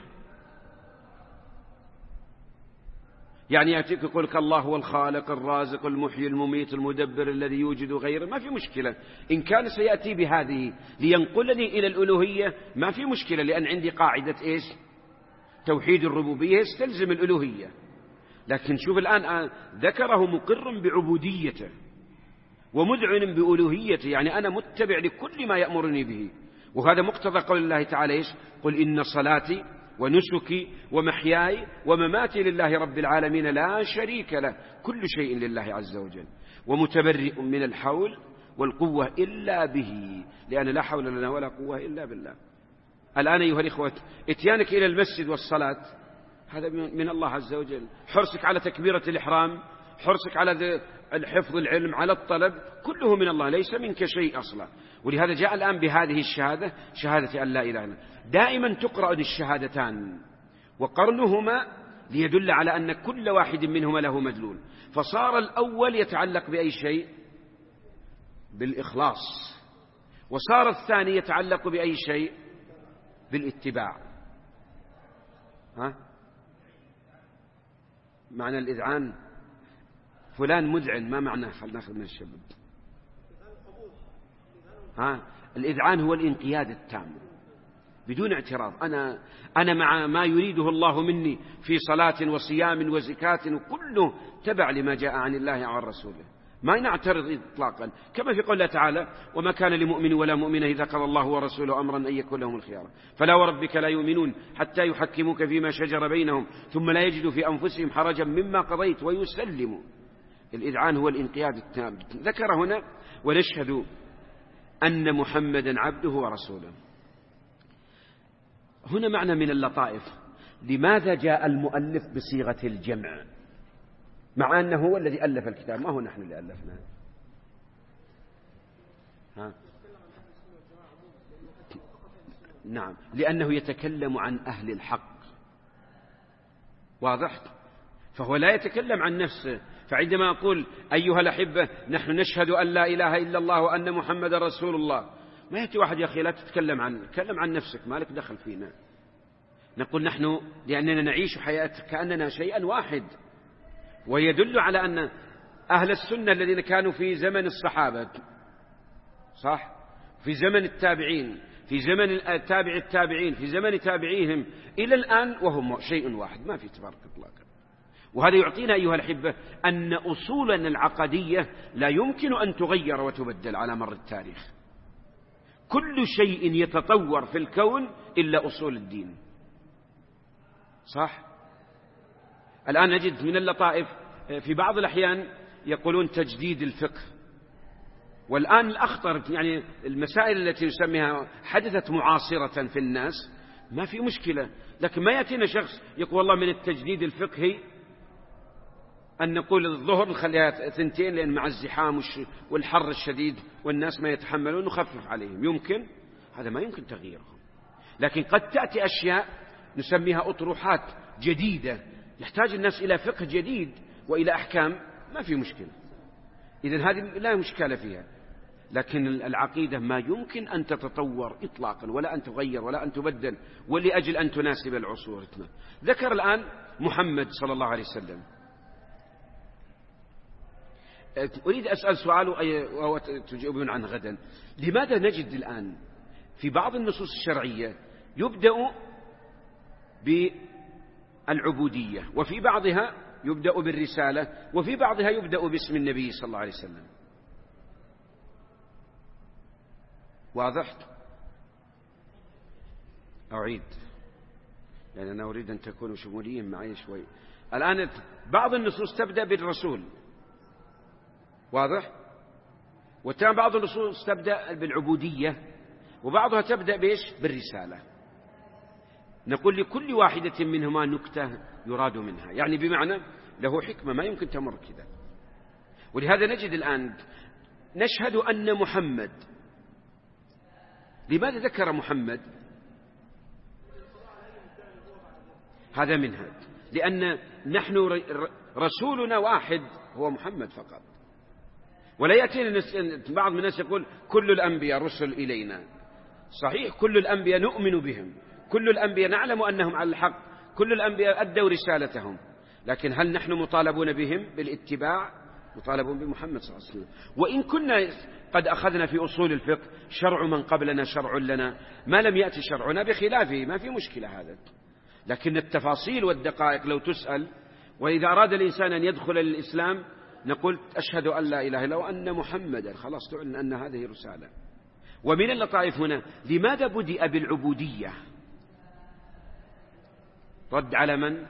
يعني يأتيك يقول لك الله هو الخالق الرازق المحيي المميت المدبر الذي يوجد غيره، ما في مشكلة إن كان سيأتي بهذه لينقلني إلى الألوهية، ما في مشكلة، لأن عندي قاعدة إيش؟ توحيد الربوبية يستلزم الألوهية. لكن شوف الآن ذكره مقر بعبوديته ومذعن بألوهيته، يعني أنا متبع لكل ما يأمرني به. وهذا مقتضى قول الله تعالى إيش؟ قل إن صلاتي ونسكي ومحياي ومماتي لله رب العالمين لا شريك له، كل شيء لله عز وجل، ومتبرئ من الحول والقوة إلا به، لأن لا حول لنا ولا قوة إلا بالله. الآن أيها الإخوة اتيانك إلى المسجد والصلاة هذا من الله عز وجل، حرصك على تكبيرة الإحرام، حرصك على الحفظ العلم، على الطلب، كله من الله، ليس منك شيء أصلا. ولهذا جاء الآن بهذه الشهادة، شهادة أن لا إله إلا الله. دائما تقرأ الشهادتان وقرنهما ليدل على أن كل واحد منهما له مدلول. فصار الأول يتعلق بأي شيء؟ بالإخلاص، وصار الثاني يتعلق بأي شيء؟ بالاتباع. ها؟ معنى الإذعان فلان مذعن ما معناه؟ خلنا ناخذ من الشباب. ها؟ الإذعان هو الانقياد التام بدون اعتراض، أنا أنا مع ما يريده الله مني في صلاة وصيام وزكاة، وكله تبع لما جاء عن الله وعن رسوله، ما نعترض إطلاقا. كما في قول الله تعالى وما كان لمؤمن ولا مؤمنة إذا قضى الله ورسوله أمرا أن يكون لهم الخيار، فلا وربك لا يؤمنون حتى يحكموك فيما شجر بينهم ثم لا يجدوا في أنفسهم حرجا مما قضيت ويسلموا. الإذعان هو الانقياد التام. ذكر هنا ونشهد أن محمدا عبده ورسوله. هنا معنى من اللطائف، لماذا جاء المؤلف بصيغة الجمع مع أنه هو الذي ألف الكتاب؟ ما هو نحن اللي ألفناه. ها؟ نعم، لأنه يتكلم عن أهل الحق، واضح؟ فهو لا يتكلم عن نفسه. فعندما أقول أيها الأحبة نحن نشهد أن لا إله إلا الله وأن محمد رسول الله، ما يأتي واحد يا أخي لا تتكلم عنه، تكلم عن نفسك، ما لك دخل فينا. نقول نحن لأننا نعيش حياة كأننا شيئا واحد. ويدل على أن أهل السنة الذين كانوا في زمن الصحابة، صح، في زمن التابعين، في زمن التابع التابعين، في زمن تابعيهم إلى الآن وهم شيء واحد، ما في تفرق إطلاقا. وهذا يعطينا أيها الأحبة أن أصولنا العقدية لا يمكن أن تغير وتبدل على مر التاريخ. كل شيء يتطور في الكون إلا أصول الدين، صح؟ الآن نجد من اللطائف في بعض الأحيان يقولون تجديد الفقه، والآن الأخطر يعني المسائل التي نسميها حدثت معاصرة في الناس، ما في مشكلة، لكن ما يأتينا شخص يقول والله من التجديد الفقهي أن نقول الظهر نخليها ثنتين لأن مع الزحام والحر الشديد والناس ما يتحملون نخفف عليهم. يمكن هذا ما يمكن تغييرهم، لكن قد تأتي أشياء نسميها أطروحات جديدة يحتاج الناس إلى فقه جديد وإلى أحكام، ما في مشكلة. إذن هذه لا مشكلة فيها. لكن العقيدة ما يمكن أن تتطور إطلاقا ولا أن تغير ولا أن تبدل ولأجل أن تناسب العصور. ذكر الآن محمد صلى الله عليه وسلم. أريد أسأل سؤال وهو تجيبون عنه غدا. لماذا نجد الآن في بعض النصوص الشرعية يبدأ بالعبودية، وفي بعضها يبدأ بالرسالة، وفي بعضها يبدأ باسم النبي صلى الله عليه وسلم؟ واضح؟ أعيد لأن يعني أنا أريد أن تكونوا شموليين معي شوي. الآن بعض النصوص تبدأ بالرسول، واضح؟ وتام بعض النصوص تبدأ بالعبودية، وبعضها تبدأ بإيش؟ بالرسالة. نقول لكل واحدة منهما نكتة يراد منها، يعني بمعنى له حكمة ما يمكن تمر كذا. ولهذا نجد الآن نشهد أن محمد، لماذا ذكر محمد؟ هذا منها. لأن نحن رسولنا واحد هو محمد فقط. ولا يأتينا بعض من الناس يقول كل الأنبياء رسل إلينا. صحيح، كل الأنبياء نؤمن بهم، كل الأنبياء نعلم أنهم على الحق، كل الأنبياء أدوا رسالتهم، لكن هل نحن مطالبون بهم بالاتباع؟ مطالبون بمحمد صلى الله عليه وسلم. وإن كنا قد أخذنا في أصول الفقه شرع من قبلنا شرع لنا، ما لم يأتي شرعنا بخلافه ما في مشكلة هذا، لكن التفاصيل والدقائق لو تسأل. وإذا أراد الإنسان أن يدخل الإسلام نقول أشهد أن لا إله إلا الله وأن محمدا، خلاص تعلن أن هذه رسالة. ومن اللطائف هنا لماذا بدأ بالعبودية؟ رد على من؟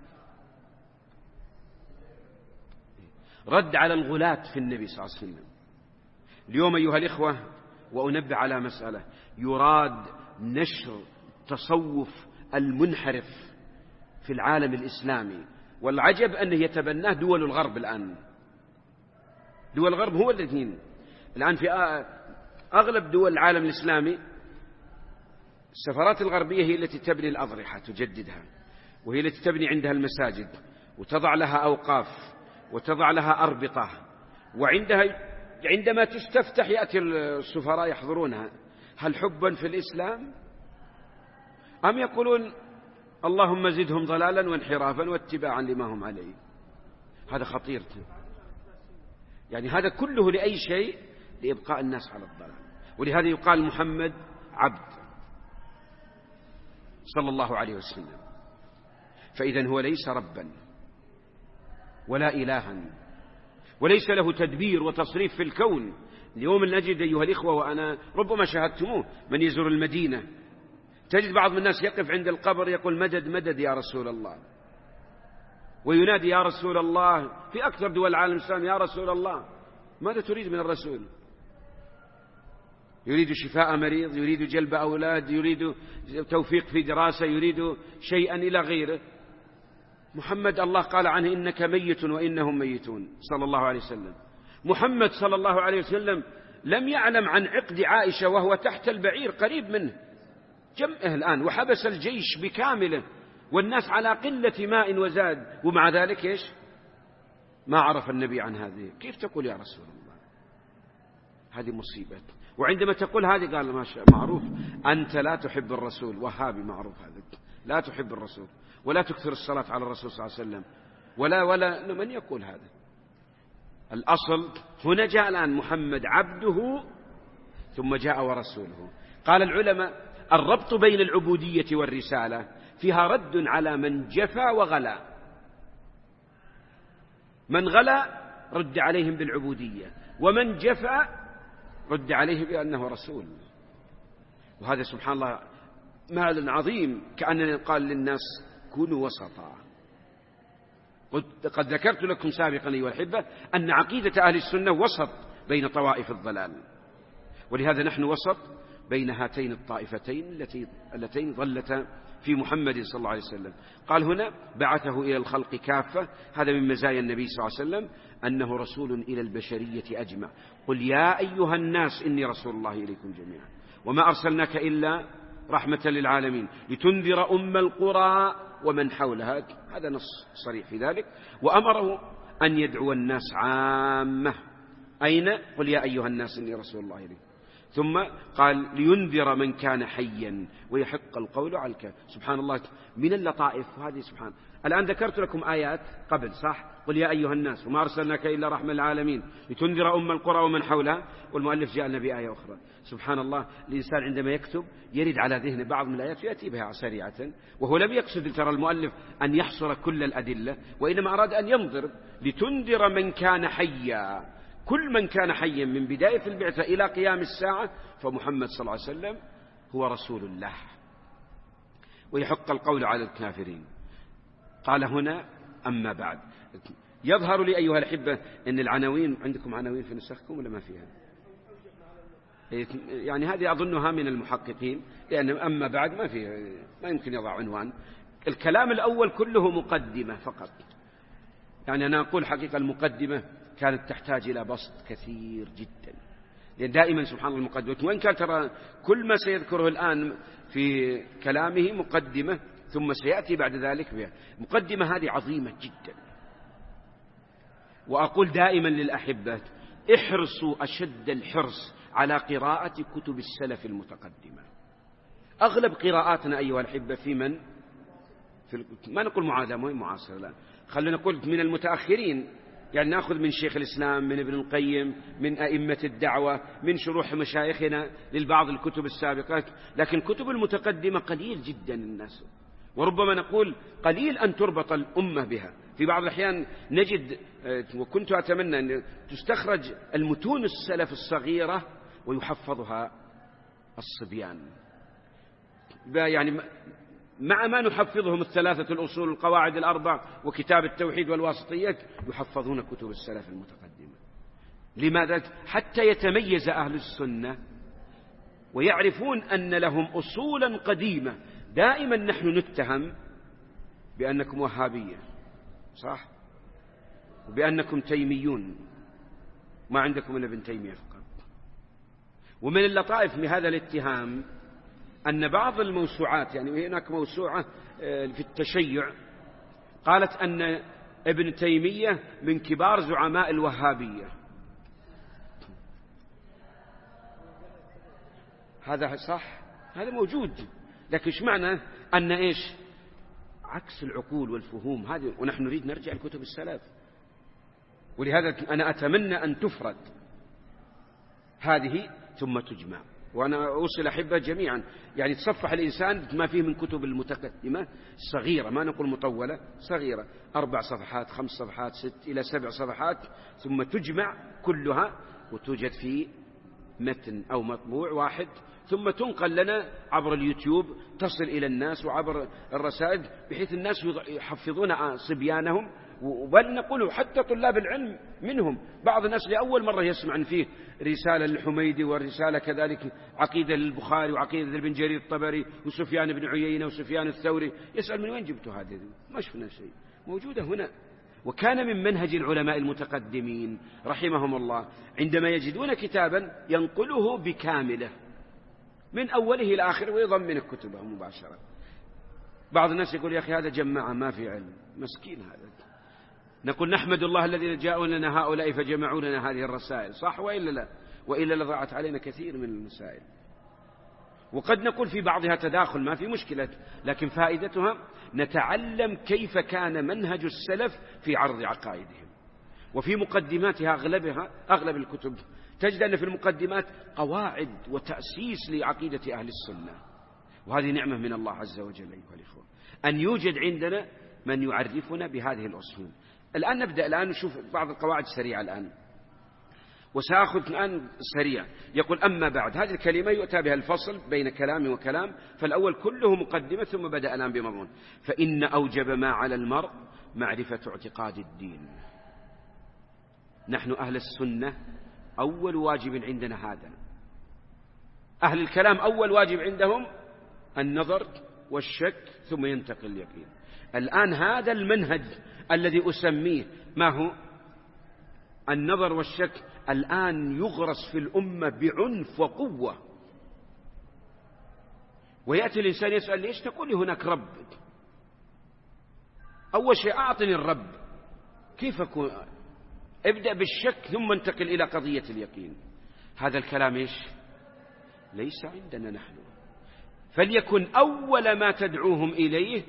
رد على الغلاة في النبي صلى الله عليه وسلم. اليوم أيها الإخوة وأنبه على مسألة، يراد نشر تصوف المنحرف في العالم الإسلامي، والعجب أنه يتبناه دول الغرب الآن. دول الغرب هو الاثنين الآن في أغلب دول العالم الإسلامي. السفارات الغربية هي التي تبني الأضرحة تجددها، وهي التي تبني عندها المساجد وتضع لها أوقاف وتضع لها أربطة، وعندها عندما تستفتح يأتي السفراء يحضرونها. هل حبا في الإسلام أم يقولون اللهم زدهم ضلالا وانحرافا واتباعا لما هم عليه؟ هذا خطير. يعني هذا كله لأي شيء؟ لإبقاء الناس على الضلال. ولهذا يقال محمد عبد صلى الله عليه وسلم. فإذا هو ليس ربا ولا إلها، وليس له تدبير وتصريف في الكون. اليوم نجد أيها الإخوة، وأنا ربما شاهدتموه، من يزور المدينة تجد بعض من الناس يقف عند القبر يقول مدد مدد يا رسول الله، وينادي يا رسول الله في أكثر دول العالم الإسلامي يا رسول الله. ماذا تريد من الرسول؟ يريد شفاء مريض، يريد جلب أولاد، يريد توفيق في دراسة، يريد شيئا إلى غيره. محمد الله قال عنه إنك ميت وإنهم ميتون صلى الله عليه وسلم. محمد صلى الله عليه وسلم لم يعلم عن عقد عائشة وهو تحت البعير قريب منه جمعه الآن، وحبس الجيش بكامله والناس على قلة ماء وزاد، ومع ذلك إيش؟ ما عرف النبي عن هذه. كيف تقول يا رسول الله؟ هذه مصيبة. وعندما تقول هذه قال ما شاء معروف أنت لا تحب الرسول، وهابي معروف هذا، لا تحب الرسول ولا تكثر الصلاة على الرسول صلى الله عليه وسلم، ولا ولا من يقول هذا؟ الأصل هنا جاء الآن محمد عبده ثم جاء ورسوله. قال العلماء الربط بين العبودية والرسالة فيها رد على من جفا وغلا. من غلا رد عليهم بالعبودية، ومن جفا رد عليه بأنه رسول. وهذا سبحان الله مال عظيم، كأننا قال للناس كونوا وسطا. قد ذكرت لكم سابقا أيها الأحبة أن عقيدة أهل السنة وسط بين طوائف الضلال، ولهذا نحن وسط بين هاتين الطائفتين التي اللتين ضلتا في محمد صلى الله عليه وسلم. قال هنا بعثه إلى الخلق كافة، هذا من مزايا النبي صلى الله عليه وسلم أنه رسول إلى البشرية أجمع. قل يا أيها الناس إني رسول الله إليكم جميعا وما أرسلناك إلا رحمة للعالمين لتنذر أم القرى ومن حولها، هذا نص صريح في ذلك. وأمره أن يدعو الناس عامة. أين؟ قل يا أيها الناس إني رسول الله إليكم. ثم قال لينذر من كان حيا ويحق القول على الكافرين. سبحان الله من اللطائف هذه. سبحان الآن ذكرت لكم آيات قبل صح؟ قل يا أيها الناس وما أرسلناك إلا رحمة للعالمين لتنذر أم القرى ومن حولها، والمؤلف جاء لنا بآية أخرى. سبحان الله الإنسان عندما يكتب يرد على ذهنه بعض من الآيات يأتي بها سريعة، وهو لم يقصد ترى المؤلف أن يحصر كل الأدلة، وإنما أراد أن ينظر لتنذر من كان حيا. كل من كان حيا من بداية البعثة إلى قيام الساعة فمحمد صلى الله عليه وسلم هو رسول الله ويحق القول على الكافرين. قال هنا أما بعد. يظهر لي أيها الأحبة أن العناوين عندكم عناوين في نسخكم ولا ما فيها؟ يعني هذه أظنها من المحققين، لأن أما بعد ما فيها، ما يمكن يضع عنوان. الكلام الأول كله مقدمة فقط. يعني أنا أقول حقيقة المقدمة كانت تحتاج إلى بسط كثير جدا، لأن دائما سبحان الله المقدمة، وإن كان ترى كل ما سيذكره الآن في كلامه مقدمة ثم سيأتي بعد ذلك بها. مقدمة هذه عظيمة جدا. وأقول دائما للأحبة احرصوا أشد الحرص على قراءة كتب السلف المتقدمة. أغلب قراءاتنا أيها الأحبة في من في ما نقول معاذ معاصر، لا، خلينا نقول من المتأخرين، يعني نأخذ من شيخ الإسلام، من ابن القيم، من أئمة الدعوة، من شروح مشايخنا للبعض الكتب السابقات. لكن كتب المتقدمة قليل جدا الناس، وربما نقول قليل أن تربط الأمة بها. في بعض الأحيان نجد، وكنت أتمنى أن تستخرج المتون السلف الصغيرة ويحفظها الصبيان، يعني مع ما نحفظهم الثلاثة الأصول القواعد الأربع وكتاب التوحيد والواسطية، يحفظون كتب السلف المتقدمة. لماذا؟ حتى يتميز أهل السنة ويعرفون أن لهم أصولا قديمة. دائما نحن نتهم بأنكم وهابية، صح، وبأنكم تيميون، ما عندكم إلا ابن تيمية فقط. ومن اللطائف من هذا الاتهام أن بعض الموسوعات، يعني هناك موسوعة في التشيع قالت أن ابن تيمية من كبار زعماء الوهابية. هذا صح، هذا موجود، لكن ايش معنى أن إيش عكس العقول والفهوم هذه، ونحن نريد نرجع لكتب السلف. ولهذا أنا أتمنى أن تفرد هذه ثم تجمع. وأنا أوصل أحبة جميعا، يعني تصفح الإنسان ما فيه من كتب المتقدمة صغيرة، ما نقول مطولة، صغيرة، أربع صفحات، خمس صفحات، ست إلى سبع صفحات، ثم تجمع كلها وتوجد في متن أو مطبوع واحد، ثم تنقل لنا عبر اليوتيوب، تصل إلى الناس وعبر الرسائل، بحيث الناس يحفظون صبيانهم. وبل نقول حتى طلاب العلم منهم، بعض الناس لأول مرة يسمع فيه رسالة للحميدي ورسالة كذلك عقيدة للبخاري وعقيدة لابن جرير الطبري وسفيان بن عيينة وسفيان الثوري، يسأل من وين جبتوا هذه؟ ما شفنا شيء، موجودة هنا. وكان من منهج العلماء المتقدمين رحمهم الله عندما يجدون كتابا ينقله بكامله من أوله إلى آخره ويضمن كتبه مباشرة. بعض الناس يقول يا أخي هذا جماعة ما في علم، مسكين هذا. نقول نحمد الله الذين جاءوا لنا هؤلاء فجمعوا لنا هذه الرسائل، صح وإلا لا؟ وإلا لضاعت علينا كثير من المسائل. وقد نقول في بعضها تداخل، ما في مشكلة، لكن فائدتها نتعلم كيف كان منهج السلف في عرض عقائدهم. وفي مقدماتها أغلبها أغلب الكتب تجد أن في المقدمات قواعد وتأسيس لعقيدة أهل السنة. وهذه نعمة من الله عز وجل أيها الإخوة، أن يوجد عندنا من يعرفنا بهذه الأصول. الآن نبدأ الآن نشوف بعض القواعد سريعة الآن، وسأخذ الآن سريع. يقول أما بعد، هذه الكلمة يؤتى بها الفصل بين كلام وكلام، فالأول كله مقدمة ثم بدأ الآن بمضمون. فإن أوجب ما على المرء معرفة اعتقاد الدين. نحن أهل السنة أول واجب عندنا هذا. أهل الكلام أول واجب عندهم النظر والشك ثم ينتقل اليقين. الآن هذا المنهج الذي أسميه ما هو النظر والشك الآن يغرس في الأمة بعنف وقوة. ويأتي الإنسان يسأل ليش تقول لي هناك رب؟ أول شيء أعطني الرب، كيف أكون؟ ابدأ بالشك ثم انتقل إلى قضية اليقين. هذا الكلام إيش؟ ليس عندنا نحن. فليكن أول ما تدعوهم إليه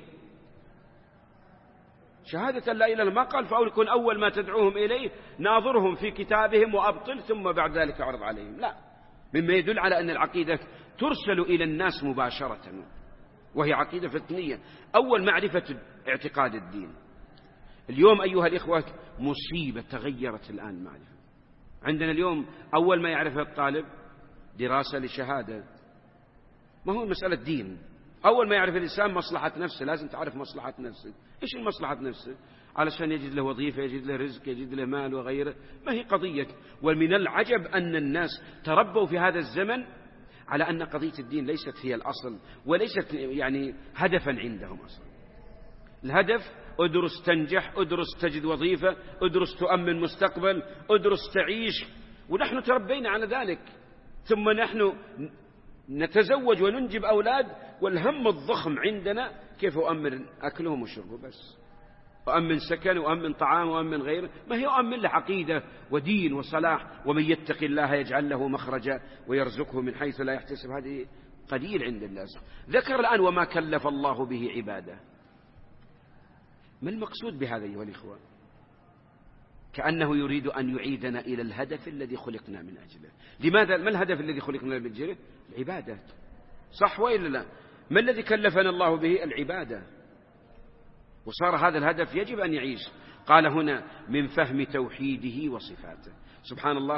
شهادة لا إله إلا الله. ما قال فأول يكون أول ما تدعوهم إليه ناظرهم في كتابهم وأبطل ثم بعد ذلك أعرض عليهم، لا، مما يدل على أن العقيدة ترسل إلى الناس مباشرة، وهي عقيدة فتنية. أول معرفة اعتقاد الدين. اليوم أيها الإخوة مصيبة تغيرت الآن معرفة. عندنا اليوم أول ما يعرفها الطالب دراسة لشهادة، ما هو مسألة دين. أول ما يعرف الإنسان مصلحة نفسه، لازم تعرف مصلحة نفسه. إيش المصلحة نفسه؟ علشان يجد له وظيفة، يجد له رزق، يجد له مال وغيره. ما هي قضية. ومن العجب أن الناس تربوا في هذا الزمن على أن قضية الدين ليست هي الأصل، وليست يعني هدفا عندهم أصلا. الهدف أدرس تنجح، أدرس تجد وظيفة، أدرس تؤمن مستقبل، أدرس تعيش. ونحن تربينا على ذلك. ثم نحن نتزوج وننجب أولاد والهم الضخم عندنا كيف أؤمن أكلهم وشربهم بس، وأمن سكن وأمن طعام وأمن غيره، ما هي أؤمن له عقيدة ودين وصلاح. ومن يتق الله يجعل له مخرجا ويرزقه من حيث لا يحتسب. هذه قليل عند الناس. ذكر الآن وما كلف الله به عباده. ما المقصود بهذا أيها الإخوة؟ كأنه يريد أن يعيدنا إلى الهدف الذي خلقنا من أجله. لماذا؟ ما الهدف الذي خلقنا من أجله؟ العبادة، صح وإلا لا؟ ما الذي كلفنا الله به؟ العبادة. وصار هذا الهدف يجب أن يعيش. قال هنا من فهم توحيده وصفاته. سبحان الله،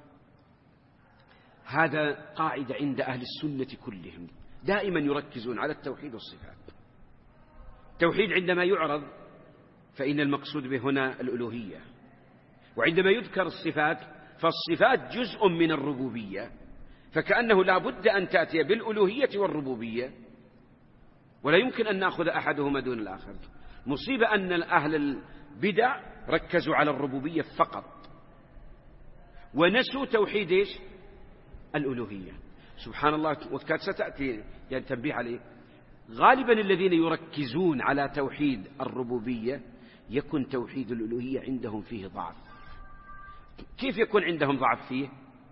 هذا قاعدة عند أهل السنة كلهم، دائما يركزون على التوحيد والصفات. التوحيد عندما يعرض فإن المقصود به هنا الألوهية، وعندما يذكر الصفات فالصفات جزء من الربوبية، فكأنه لا بد أن تأتي بالألوهية والربوبية، ولا يمكن أن نأخذ أحدهما دون الآخر. مصيبة أن أهل البدع ركزوا على الربوبية فقط ونسوا توحيد إيش؟ الألوهية. سبحان الله، وكانت ستأتي يعني تنبيه عليه. غالبا الذين يركزون على توحيد الربوبية يكون توحيد الألوهية عندهم فيه ضعف. كيف يكون عندهم ضعف فيه؟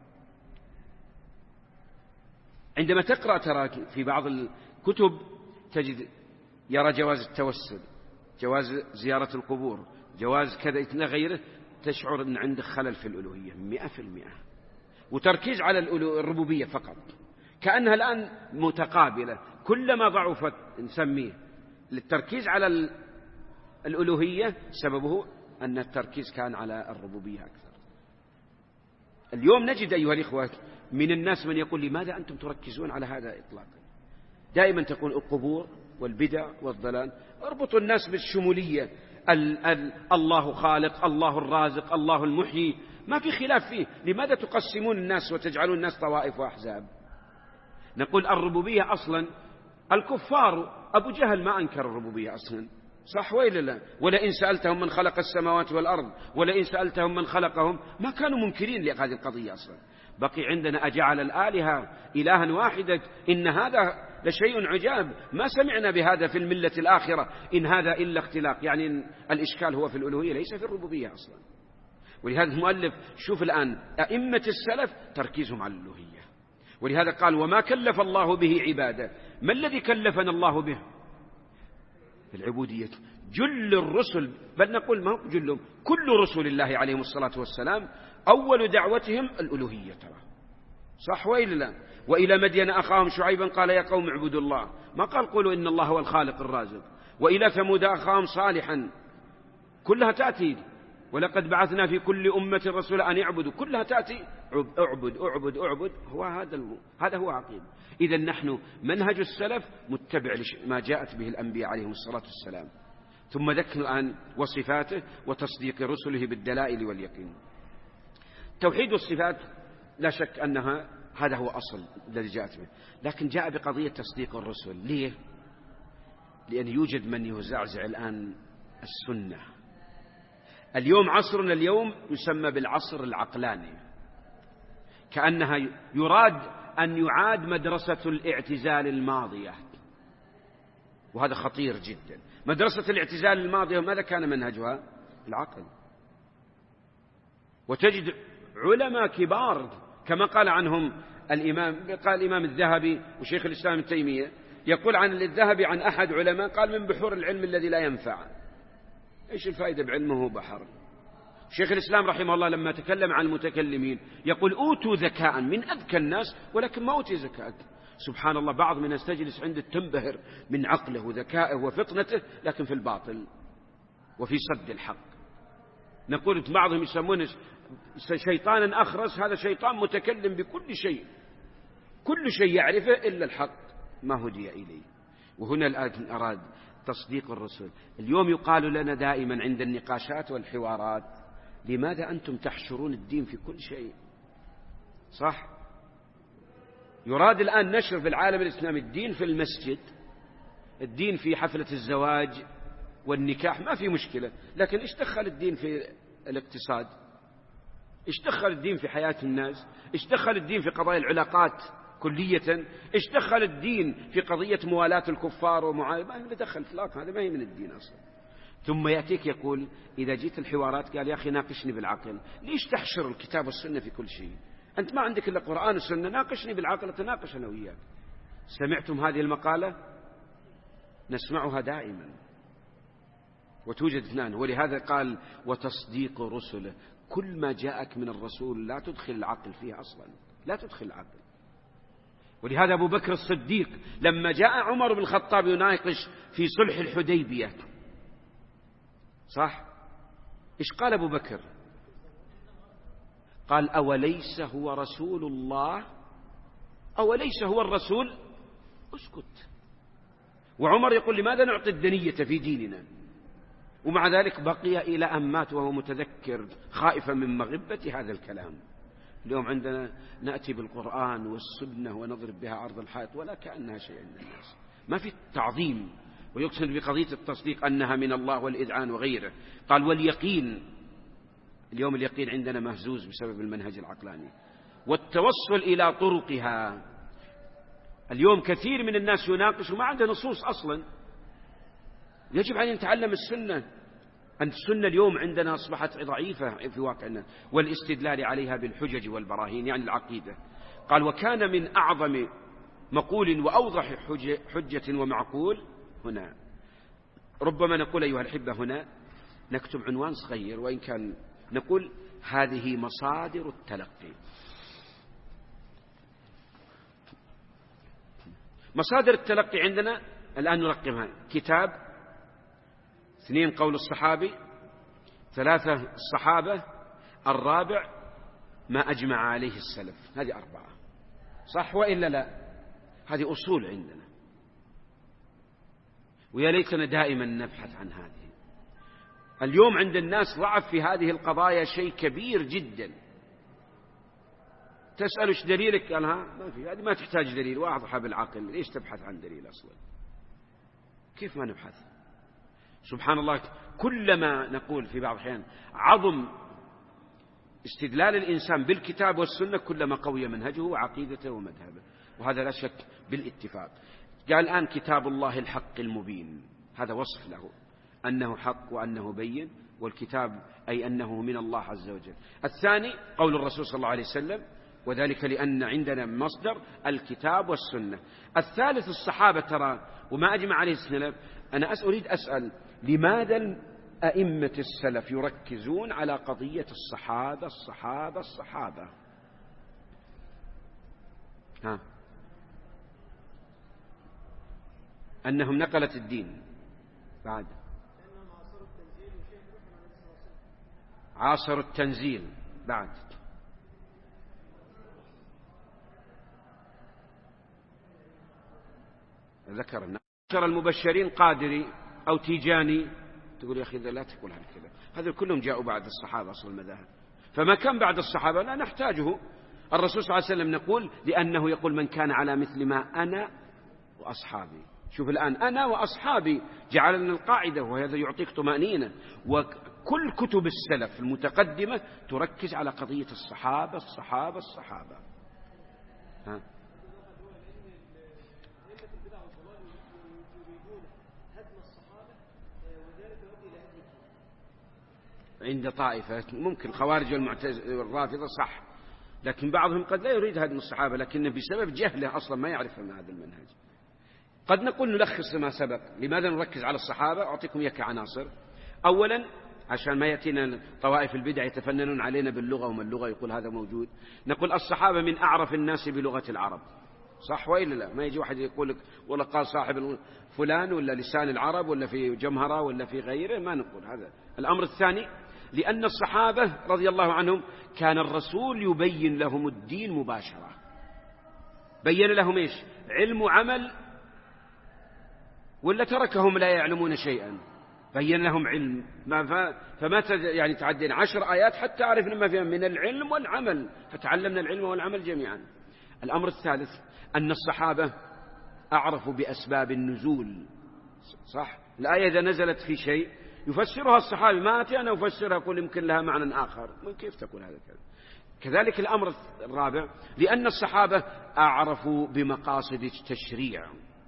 عندما تقرأ ترى في بعض الكتب تجد يرى جواز التوسل، جواز زيارة القبور، جواز كذا إلى غيره، تشعر أن عندك خلل في الألوهية مئة في المئة، وتركيز على الربوبية فقط، كأنها الآن متقابلة. كلما ضعفت نسميه للتركيز على الألوهية سببه أن التركيز كان على الربوبية أكثر. اليوم نجد أيها الإخوة من الناس من يقول لماذا أنتم تركزون على هذا إطلاقا؟ دائما تقول القبور والبدع والضلال. اربطوا الناس بالشمولية، ال ال الله خالق، الله الرازق، الله المحيي، ما في خلاف فيه. لماذا تقسمون الناس وتجعلون الناس طوائف وأحزاب؟ نقول الربوبية أصلا الكفار أبو جهل ما أنكر الربوبية أصلا، صح وإلا لا؟ ولئن سألتهم من خلق السماوات والأرض ولئن سألتهم من خلقهم ما كانوا منكرين لهذه القضية أصلا. بقي عندنا أجعل الآلهة إلها واحدة إن هذا لشيء عجاب، ما سمعنا بهذا في الملة الآخرة، إن هذا إلا اختلاق. يعني الإشكال هو في الألوهية ليس في الربوبية أصلا. ولهذا المؤلف شوف الآن أئمة السلف تركيزهم على الألوهية، ولهذا قال وما كلف الله به عباده. ما الذي كلفنا الله به؟ العبودية. جل الرسل، بل نقول ما هو جلهم، كل رسل الله عليهم الصلاة والسلام أول دعوتهم الألوهية ترى، صح وإلا لا؟ وإلى مدين أخاهم شعيبا قال يا قوم اعبدوا الله، ما قال قولوا إن الله هو الخالق الرازق. وإلى ثمود أخاهم صالحا، كلها تأتي ولقد بعثنا في كل أمة رسولا أن يعبدوا، كلها تأتي اعبد اعبد اعبد. هو هذا هذا هو عقيدة. إذا نحن منهج السلف متبع ما جاءت به الأنبياء عليهم الصلاة والسلام. ثم ذكر الآن وصفاته وتصديق رسله بالدلائل واليقين. توحيد الصفات لا شك أنها هذا هو أصل الذي جاءت به، لكن جاء بقضية تصديق الرسل. ليه؟ لأن يوجد من يزعزع الآن السنة. اليوم عصرنا اليوم يسمى بالعصر العقلاني، كأنها يراد أن يعاد مدرسة الاعتزال الماضية، وهذا خطير جدا. مدرسة الاعتزال الماضية ماذا كان منهجها؟ العقل. وتجد علماء كبار كما قال عنهم الإمام، قال الإمام الذهبي وشيخ الإسلام ابن تيمية، يقول عن الذهبي عن أحد علماء قال من بحور العلم الذي لا ينفع. إيش الفائدة بعلمه بحر؟ شيخ الإسلام رحمه الله لما تكلم عن المتكلمين يقول أوتوا ذكاء من أذكى الناس ولكن ما أوتي ذكاء. سبحان الله، بعض من الناس تجلس عنده تنبهر من عقله وذكائه وفطنته، لكن في الباطل وفي صد الحق. نقول بعضهم يسمونه شيطانا أخرس، هذا شيطان متكلم بكل شيء، كل شيء يعرفه إلا الحق ما هدي إليه. وهنا الآن أراد تصديق الرسل. اليوم يقال لنا دائما عند النقاشات والحوارات لماذا أنتم تحشرون الدين في كل شيء؟ صح؟ يراد الآن نشر في العالم الإسلامي الدين في المسجد، الدين في حفلة الزواج والنكاح، ما في مشكلة، لكن إيش دخل الدين في الاقتصاد؟ إيش دخل الدين في حياة الناس؟ إيش دخل الدين في قضايا العلاقات كلية. إيش دخل الدين في قضية موالاة الكفار ومعايبة؟ ما اللي دخل إطلاق، هذا ما هي من الدين أصلا. ثم يأتيك يقول إذا جيت الحوارات قال يا أخي ناقشني بالعقل. ليش تحشر الكتاب والسنة في كل شيء؟ أنت ما عندك إلا قرآن والسنة، ناقشني بالعقل أتناقش أنا وياك. سمعتم هذه المقالة؟ نسمعها دائما وتوجد اثنان. ولهذا قال وتصديق رسله، كل ما جاءك من الرسول لا تدخل العقل فيه أصلا، لا تدخل العقل. ولهذا أبو بكر الصديق لما جاء عمر بن الخطاب يناقش في صلح الحديبية، صح؟ إيش قال أبو بكر؟ قال أوليس هو رسول الله؟ أوليس هو الرسول؟ اسكت. وعمر يقول لماذا نعطي الدنية في ديننا؟ ومع ذلك بقي إلى أن مات وهو متذكر خائفا من مغبة هذا الكلام. اليوم عندنا نأتي بالقرآن والسنة ونضرب بها عرض الحائط ولا كأنها شيء عند الناس، ما في تعظيم. ويقصد بقضية التصديق أنها من الله والإذعان وغيره. قال واليقين، اليوم اليقين عندنا مهزوز بسبب المنهج العقلاني والتوصل إلى طرقها. اليوم كثير من الناس يناقش وما عنده نصوص أصلا. يجب أن نتعلم السنة. أن السنة اليوم عندنا أصبحت ضعيفة في واقعنا، والاستدلال عليها بالحجج والبراهين، يعني العقيدة. قال وكان من أعظم مقول وأوضح حجة ومعقول. هنا ربما نقول أيها الحبة، هنا نكتب عنوان صغير وإن كان نقول هذه مصادر التلقي. مصادر التلقي عندنا الآن نرقمها: كتاب، اثنين قول الصحابي، ثلاثة الصحابة، الرابع ما أجمع عليه السلف. هذه أربعة، صح وإلا لا؟ هذه أصول عندنا، ويا ليتنا دائما نبحث عن هذه. اليوم عند الناس ضعف في هذه القضايا شيء كبير جدا. تسأل ايش دليلك؟ قال ها ما في، هذه ما تحتاج دليل، واضحة بالعقل، ليش تبحث عن دليل أصلا؟ كيف ما نبحث؟ سبحان الله، كلما نقول في بعض الأحيان عظم استدلال الإنسان بالكتاب والسنة كلما قوي منهجه وعقيدته ومذهبه، وهذا لا شك بالاتفاق. قال الآن كتاب الله الحق المبين، هذا وصف له أنه حق وأنه بين، والكتاب أي أنه من الله عز وجل. الثاني قول الرسول صلى الله عليه وسلم، وذلك لأن عندنا مصدر الكتاب والسنة. الثالث الصحابة، ترى وما أجمع عليه السلف. أنا أريد أسأل لماذا أئمة السلف يركزون على قضية الصحابة الصحابة الصحابة؟ ها، أنهم نقلت الدين بعد عاصروا التنزيل بعد ذكرنا عشر المبشرين قادري أو تيجاني. تقول يا أخي لا تقول هالكلام، هذا كلهم جاءوا بعد الصحابة أصل المذاهب، فما كان بعد الصحابة لا نحتاجه. الرسول صلى الله عليه وسلم نقول لأنه يقول من كان على مثل ما أنا وأصحابي. شوف الآن أنا وأصحابي جعل لنا القاعدة، وهذا يعطيك طمأنينة. وكل كتب السلف المتقدمة تركز على قضية الصحابة الصحابة الصحابة. ها؟ عند طائفة ممكن خوارج والرافضة صح، لكن بعضهم قد لا يريد هدم الصحابة، لكنه بسبب جهله أصلا ما يعرف من هذا المنهج. قد نقول نلخص ما سبق. لماذا نركز على الصحابة؟ أعطيكم إياك عناصر. أولا عشان ما يأتينا طوائف البدع يتفننون علينا باللغة وما اللغة يقول هذا موجود. نقول الصحابة من أعرف الناس بلغة العرب، صح وإلا لا؟ ما يجي واحد يقول لك ولا قال صاحب فلان ولا لسان العرب ولا في جمهرة ولا في غيره، ما نقول هذا. الأمر الثاني لأن الصحابة رضي الله عنهم كان الرسول يبين لهم الدين مباشرة. بين لهم إيش؟ علم وعمل، ولا تركهم لا يعلمون شيئا؟ بين لهم علم، فما يعني تعدين عشر آيات حتى عرفنا ما فيها من العلم والعمل، فتعلمنا العلم والعمل جميعا. الأمر الثالث أن الصحابة أعرفوا بأسباب النزول، صح؟ الآية إذا نزلت في شيء يفسرها الصحابي، ما أتي أنا أفسرها أقول يمكن لها معنى آخر، من كيف تكون هذا الكلام؟ كذلك الأمر الرابع لأن الصحابة أعرفوا بمقاصد التشريع.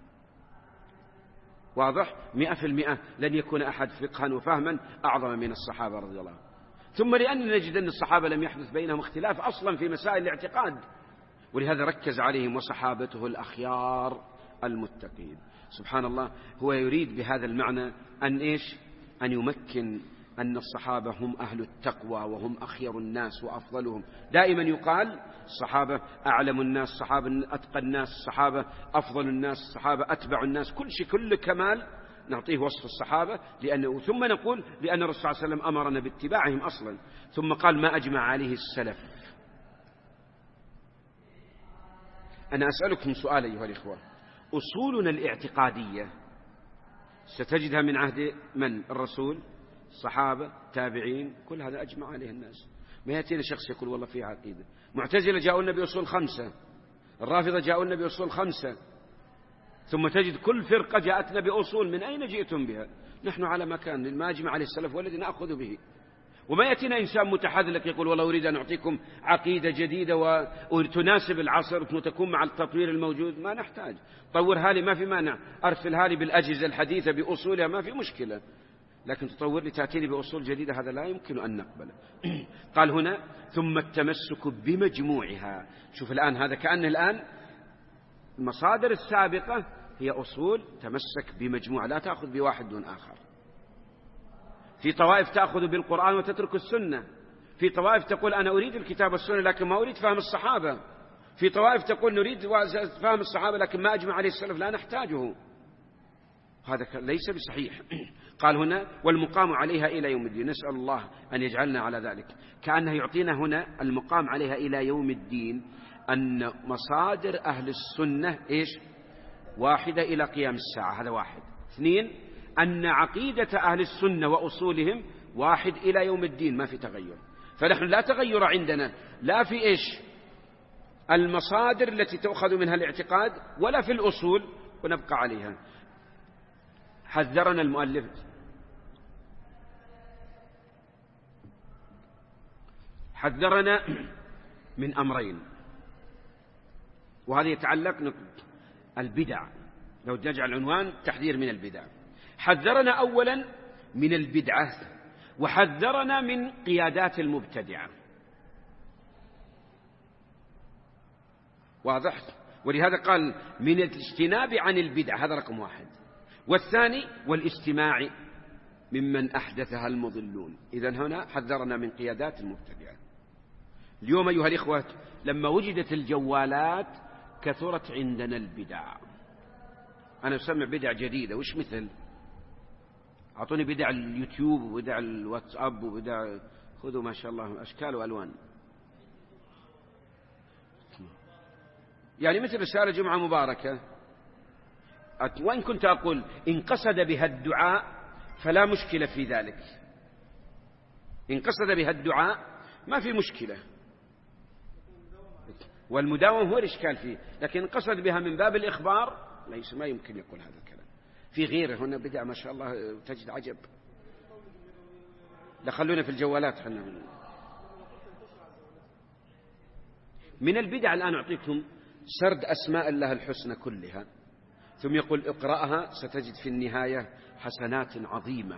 واضح؟ مئة في المئة لن يكون أحد فقها وفهما أعظم من الصحابة رضي الله عنهم. ثم لأن نجد أن الصحابة لم يحدث بينهم اختلاف أصلا في مسائل الاعتقاد، ولهذا ركز عليهم وصحابته الأخيار المتقين. سبحان الله، هو يريد بهذا المعنى أن إيش؟ أن يمكن أن الصحابة هم أهل التقوى وهم أخير الناس وأفضلهم. دائما يقال الصحابة أعلم الناس، الصحابة أتقى الناس، الصحابة أفضل الناس، الصحابة أتبع الناس، كل شيء كل كمال نعطيه وصف الصحابة، لأنه ثم نقول لأن الرسول صلى الله عليه وسلم أمرنا باتباعهم أصلا. ثم قال ما أجمع عليه السلف. أنا أسألكم سؤال أيها الإخوة، أصولنا الاعتقادية ستجدها من عهد من؟ الرسول، الصحابة، تابعين، كل هذا أجمع عليه الناس. ما يأتينا شخص يقول والله فيها عقيدة. معتزلة جاءوا لنا بأصول خمسة، الرافضة جاءوا لنا بأصول خمسة، ثم تجد كل فرقة جاءتنا بأصول. من أين جئتم بها؟ نحن على مكان ما أجمع عليه السلف والذي نأخذ به. وما يأتينا إنسان متحذلك يقول والله أريد أن أعطيكم عقيدة جديدة وتناسب العصر وتكون مع التطوير الموجود. ما نحتاج، طورها لي ما في مانع، أرسلها لي بالأجهزة الحديثة بأصولها ما في مشكلة، لكن تطور لي تأتيني بأصول جديدة هذا لا يمكن أن نقبله. قال هنا ثم التمسك بمجموعها. شوف الآن هذا كأنه الآن المصادر السابقة هي أصول، تمسك بمجموعة، لا تأخذ بواحد دون آخر. في طوائف تأخذ بالقرآن وتترك السنة، في طوائف تقول أنا أريد الكتاب والسنة لكن ما أريد فهم الصحابة، في طوائف تقول نريد فهم الصحابة لكن ما أجمع عليه السلف لا نحتاجه. هذا ليس بصحيح. قال هنا والمقام عليها إلى يوم الدين. نسأل الله أن يجعلنا على ذلك. كأنه يعطينا هنا المقام عليها إلى يوم الدين، أن مصادر أهل السنة إيش؟ واحدة إلى قيام الساعة، هذا واحد. اثنين، أن عقيدة أهل السنة وأصولهم واحد إلى يوم الدين، ما في تغير. فنحن لا تغير عندنا لا في إيش؟ المصادر التي تأخذ منها الاعتقاد ولا في الأصول، ونبقى عليها. حذرنا المؤلف حذرنا من أمرين، وهذا يتعلق البدع. لو نجعل عنوان تحذير من البدع. حذرنا أولا من البدعة، وحذرنا من قيادات المبتدعة. واضح؟ ولهذا قال من الاجتناب عن البدع، هذا رقم واحد. والثاني والاستماع ممن أحدثها المضلون. إذن هنا حذرنا من قيادات المبتدعة. اليوم أيها الإخوة لما وجدت الجوالات كثرت عندنا البدع. أنا أسمع بدع جديدة، وش مثل؟ أعطوني بدع اليوتيوب وبدع الواتساب وبدع، خذوا ما شاء الله أشكال وألوان. يعني مثل رسالة جمعة مباركة، وإن كنت أقول إن قصد بها الدعاء فلا مشكلة في ذلك، إن قصد بها الدعاء ما في مشكلة، والمداوم هو الإشكال فيه. لكن قصد بها من باب الإخبار ليس، ما يمكن يقول هذا الكلام. في غيره هنا بدع ما شاء الله تجد عجب. دخلونا في الجوالات حنا. من البدع الآن أعطيكم سرد أسماء الله الحسنى كلها، ثم يقول اقرأها ستجد في النهاية حسنات عظيمة.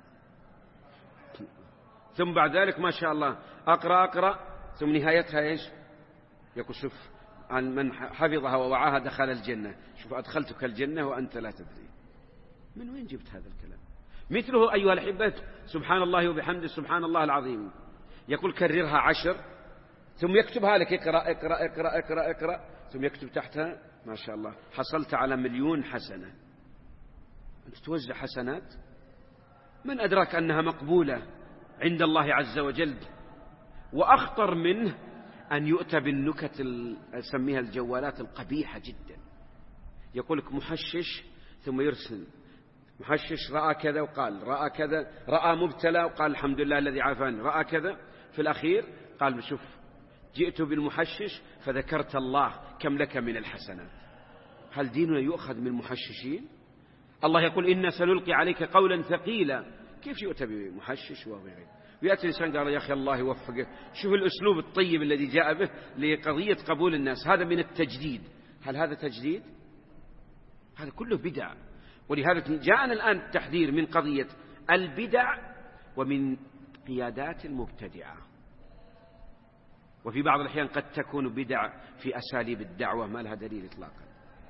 ثم بعد ذلك ما شاء الله أقرأ أقرأ ثم نهايتها إيش؟ يقول شوف عن من حفظها ووعاها دخل الجنة. شوف أدخلتك الجنة وأنت لا تدري. من وين جبت هذا الكلام؟ مثله أيها الأحبة سبحان الله وبحمده سبحان الله العظيم، يقول كررها عشر ثم يكتبها لك اقرأ اقرأ اقرأ اقرأ اقرأ ثم يكتب تحتها ما شاء الله حصلت على مليون حسنة. أنت توزع حسنات، من أدراك أنها مقبولة عند الله عز وجل؟ وأخطر منه أن يؤتى بالنكت أسميها الجوالات القبيحة جدا. يقول لك محشش ثم يرسل محشش رأى كذا وقال رأى كذا، رأى مبتلى وقال الحمد لله الذي عافاني، رأى كذا، في الأخير قال شوف جئت بالمحشش فذكرت الله كم لك من الحسنات. هل ديننا يؤخذ من المحششين؟ الله يقول إنا سنلقي عليك قولا ثقيلا، كيف يؤتى بمحشش وغيره؟ ويأتي الإنسان قال يا أخي الله يوفقه، شوف الأسلوب الطيب الذي جاء به لقضية قبول الناس، هذا من التجديد. هل هذا تجديد؟ هذا كله بدع. ولهذا جاءنا الآن التحذير من قضية البدع ومن قيادات المبتدعة. وفي بعض الأحيان قد تكون بدع في أساليب الدعوة ما لها دليل إطلاقا،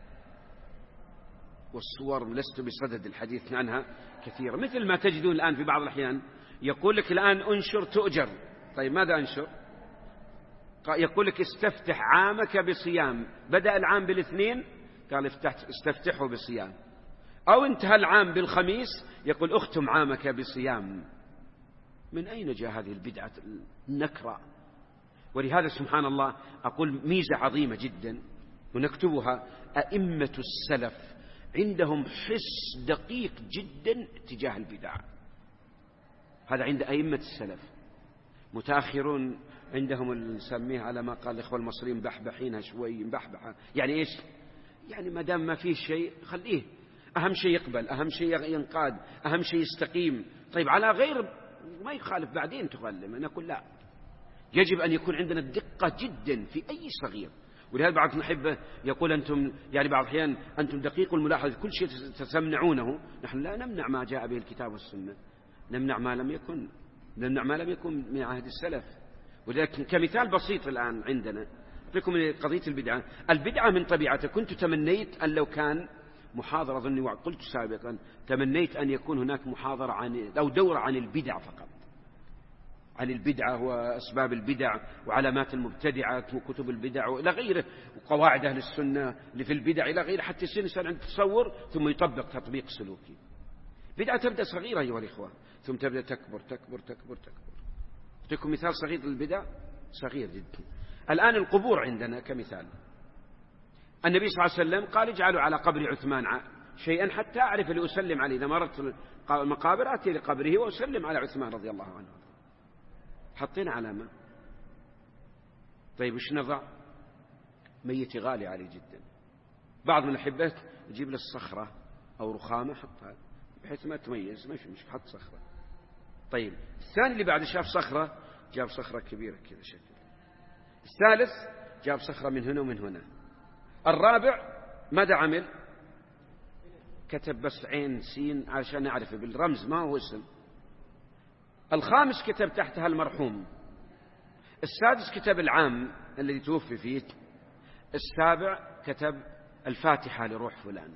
والصور لست بصدد الحديث عنها كثيرا، مثل ما تجدون الآن في بعض الأحيان يقول لك الآن انشر تؤجر. طيب ماذا أنشر؟ يقول لك استفتح عامك بصيام، بدأ العام بالاثنين قال استفتحه بصيام، أو انتهى العام بالخميس يقول اختم عامك بصيام. من أين جاء هذه البدعة النكرة؟ ولهذا سبحان الله أقول ميزة عظيمة جدا ونكتبها: أئمة السلف عندهم حس دقيق جدا تجاه البدع. هذا عند أئمة السلف. متأخرون عندهم نسميه على ما قال الإخوة المصريين بحبحينها شوي، بحبحة يعني إيش؟ يعني ما دام ما فيه شيء خليه، أهم شيء يقبل، أهم شيء ينقاد، أهم شيء يستقيم. طيب على غير ما يخالف بعدين تغلم. أنا أقول لا، يجب أن يكون عندنا الدقة جدا في أي صغير. ولهذا بعض نحبه يقول أنتم يعني بعض الأحيان أنتم دقيق الملاحظة، كل شيء تمنعونه. نحن لا نمنع ما جاء به الكتاب والسنة، نمنع ما لم يكن نمنع ما لم يكن من عهد السلف. ولكن كمثال بسيط الآن عندنا أعطيكم من قضية البدعة. البدعة من طبيعته، كنت تمنيت أن لو كان محاضرة، أظني وقلت سابقا، تمنيت أن يكون هناك محاضرة عن أو دورة عن البدع فقط، عن البدعة وأسباب البدع وعلامات المبتدعة وكتب البدع وإلى غيره وقواعد أهل السنة اللي في البدع إلى غيره، حتى يصير الإنسان عنده تصور ثم يطبق تطبيق سلوكي. بدعة تبدأ صغيرة أيها الإخوة ثم تبدأ تكبر تكبر تكبر تكبر. أعطيكم مثال صغير للبدع، صغير جدا. الآن القبور عندنا كمثال، النبي صلى الله عليه وسلم قال اجعلوا على قبر عثمان شيئا حتى أعرف اللي أسلم عليه، إذا مرت المقابر أتي لقبره وأسلم على عثمان رضي الله عنه. حطينا علامة. طيب وش نضع؟ ميت غالي عليه جدا. بعض من الأحبات يجيب له الصخرة أو رخامة حطها بحيث ما تميز، مش مش حط صخرة. طيب الثاني اللي بعد شاف صخرة جاب صخرة كبيرة كذا شكل. الثالث جاب صخرة من هنا ومن هنا. الرابع ماذا عمل؟ كتب بس عين سين عشان نعرف بالرمز ما هو اسم. الخامس كتب تحتها المرحوم. السادس كتب العام الذي توفي فيه. السابع كتب الفاتحة لروح فلان.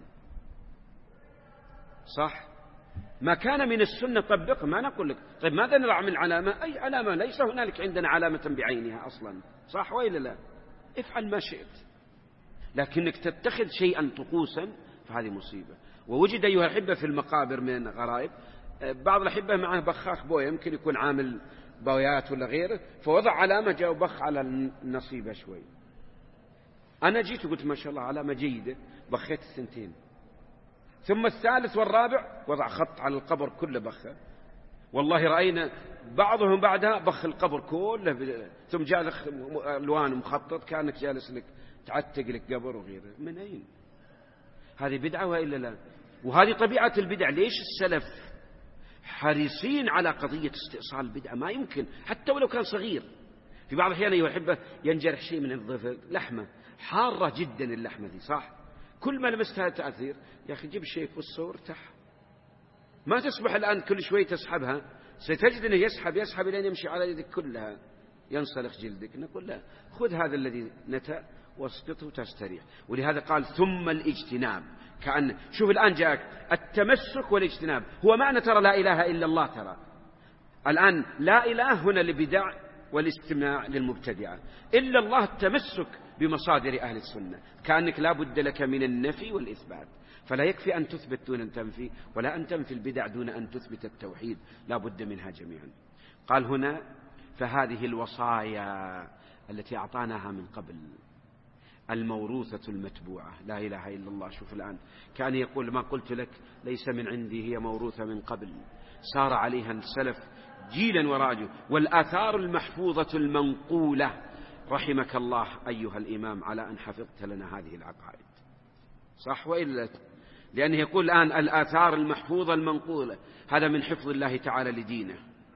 صح؟ ما كان من السنة طبقه، ما نقول لك طيب ماذا نرى من علامة؟ أي علامة، ليس هنالك عندنا علامة بعينها أصلا، صح وإلا لا؟ افعل ما شئت، لكنك تتخذ شيئا طقوسا فهذه مصيبة. ووجد أيها الأحبة في المقابر من غرائب، بعض الأحبة معه بخاخ بوية، يمكن يكون عامل بويات ولا غيره، فوضع علامة جاء وبخ على النصيبة شوي. أنا جيت وقلت ما شاء الله علامة جيدة، بخيت الثنتين. ثم الثالث والرابع وضع خط على القبر كله بخه. والله رأينا بعضهم بعدها بخ القبر كله، ثم جاء لك ألوان مخطط كأنك جالس لك تعتق لك قبر وغيره. من أين؟ هذه بدعة وإلا لا؟ وهذه طبيعة البدع. ليش السلف حريصين على قضية استئصال البدعة؟ ما يمكن حتى ولو كان صغير. في بعض الأحيان أيها الأحبة ينجرح شيء من الظفر، لحمة حارة جدا، اللحمة دي صح، كل ما لمستها تأثير، يا أخي جيب الشيء والصور تح، ما تصبح الآن كل شوي تسحبها، ستجد أنه يسحب يسحب لين يمشي على يدك كلها ينسلخ جلدك. نقول لا، خذ هذا الذي نتأ واسقطه تستريح. ولهذا قال ثم الاجتناب. كأن شوف الآن جاءك التمسك والاجتناب، هو معنى ترى لا إله إلا الله. ترى الآن لا إله هنا لبدع والاستماع للمبتدعة، إلا الله التمسك بمصادر أهل السنة. كأنك لا بد لك من النفي والإثبات، فلا يكفي أن تثبت دون أن تنفي، ولا أن تنفي البدع دون أن تثبت التوحيد، لا بد منها جميعا. قال هنا فهذه الوصايا التي أعطاناها من قبل الموروثة المتبوعة، لا إله إلا الله. شوف الآن كان يقول ما قلت لك ليس من عندي، هي موروثة من قبل، سار عليها السلف جيلا وراجل، والآثار المحفوظة المنقولة. رحمك الله أيها الإمام على أن حفظت لنا هذه العقائد، صح وإلا؟ لأنه يقول الآن الآثار المحفوظة المنقولة، هذا من حفظ الله تعالى لدينه.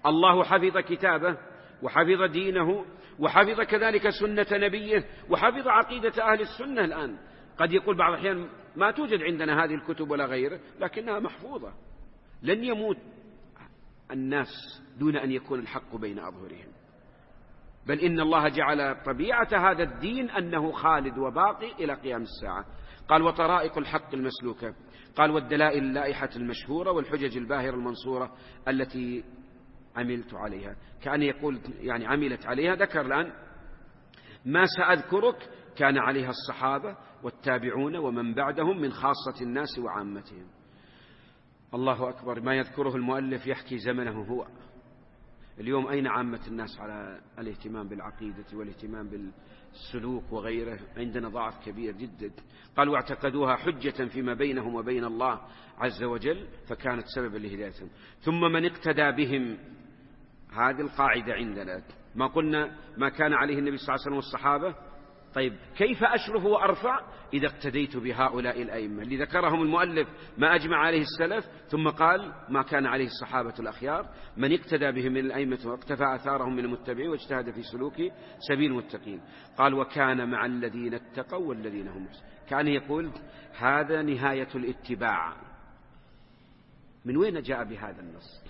الله حفظ كتابه وحفظ دينه وحفظ كذلك سنة نبيه وحفظ عقيدة أهل السنة. الآن قد يقول بعض الأحيان ما توجد عندنا هذه الكتب ولا غيره، لكنها محفوظة. لن يموت الناس دون أن يكون الحق بين أظهرهم، بل إن الله جعل طبيعة هذا الدين أنه خالد وباقي إلى قيام الساعة. قال وطرائق الحق المسلوكة، قال والدلائل اللائحة المشهورة والحجج الباهرة المنصورة التي عملت عليها. كأن يقول يعني عملت عليها. ذكر الآن ما سأذكرك كان عليها الصحابة والتابعون ومن بعدهم من خاصة الناس وعامتهم. الله أكبر، ما يذكره المؤلف يحكي زمنه هو. اليوم أين عامة الناس على الاهتمام بالعقيدة والاهتمام بالسلوك وغيره؟ عندنا ضعف كبير جدا. قال واعتقدوها حجة فيما بينهم وبين الله عز وجل فكانت سببا لهدايتهم. ثم من اقتدى بهم، هذه القاعدة عندنا، ما قلنا ما كان عليه النبي صلى الله عليه وسلم والصحابة. طيب كيف أشرف وأرفع؟ إذا اقتديت بهؤلاء الأئمة اللي ذكرهم المؤلف ما أجمع عليه السلف، ثم قال ما كان عليه الصحابة الأخيار، من اقتدى بهم من الأئمة واقتفى آثارهم من المتبعين واجتهد في سلوك سبيل المتقين. قال وكان مع الذين اتقوا والذين هم محسنون. كان يقول هذا نهاية الاتباع. من وين جاء بهذا النص؟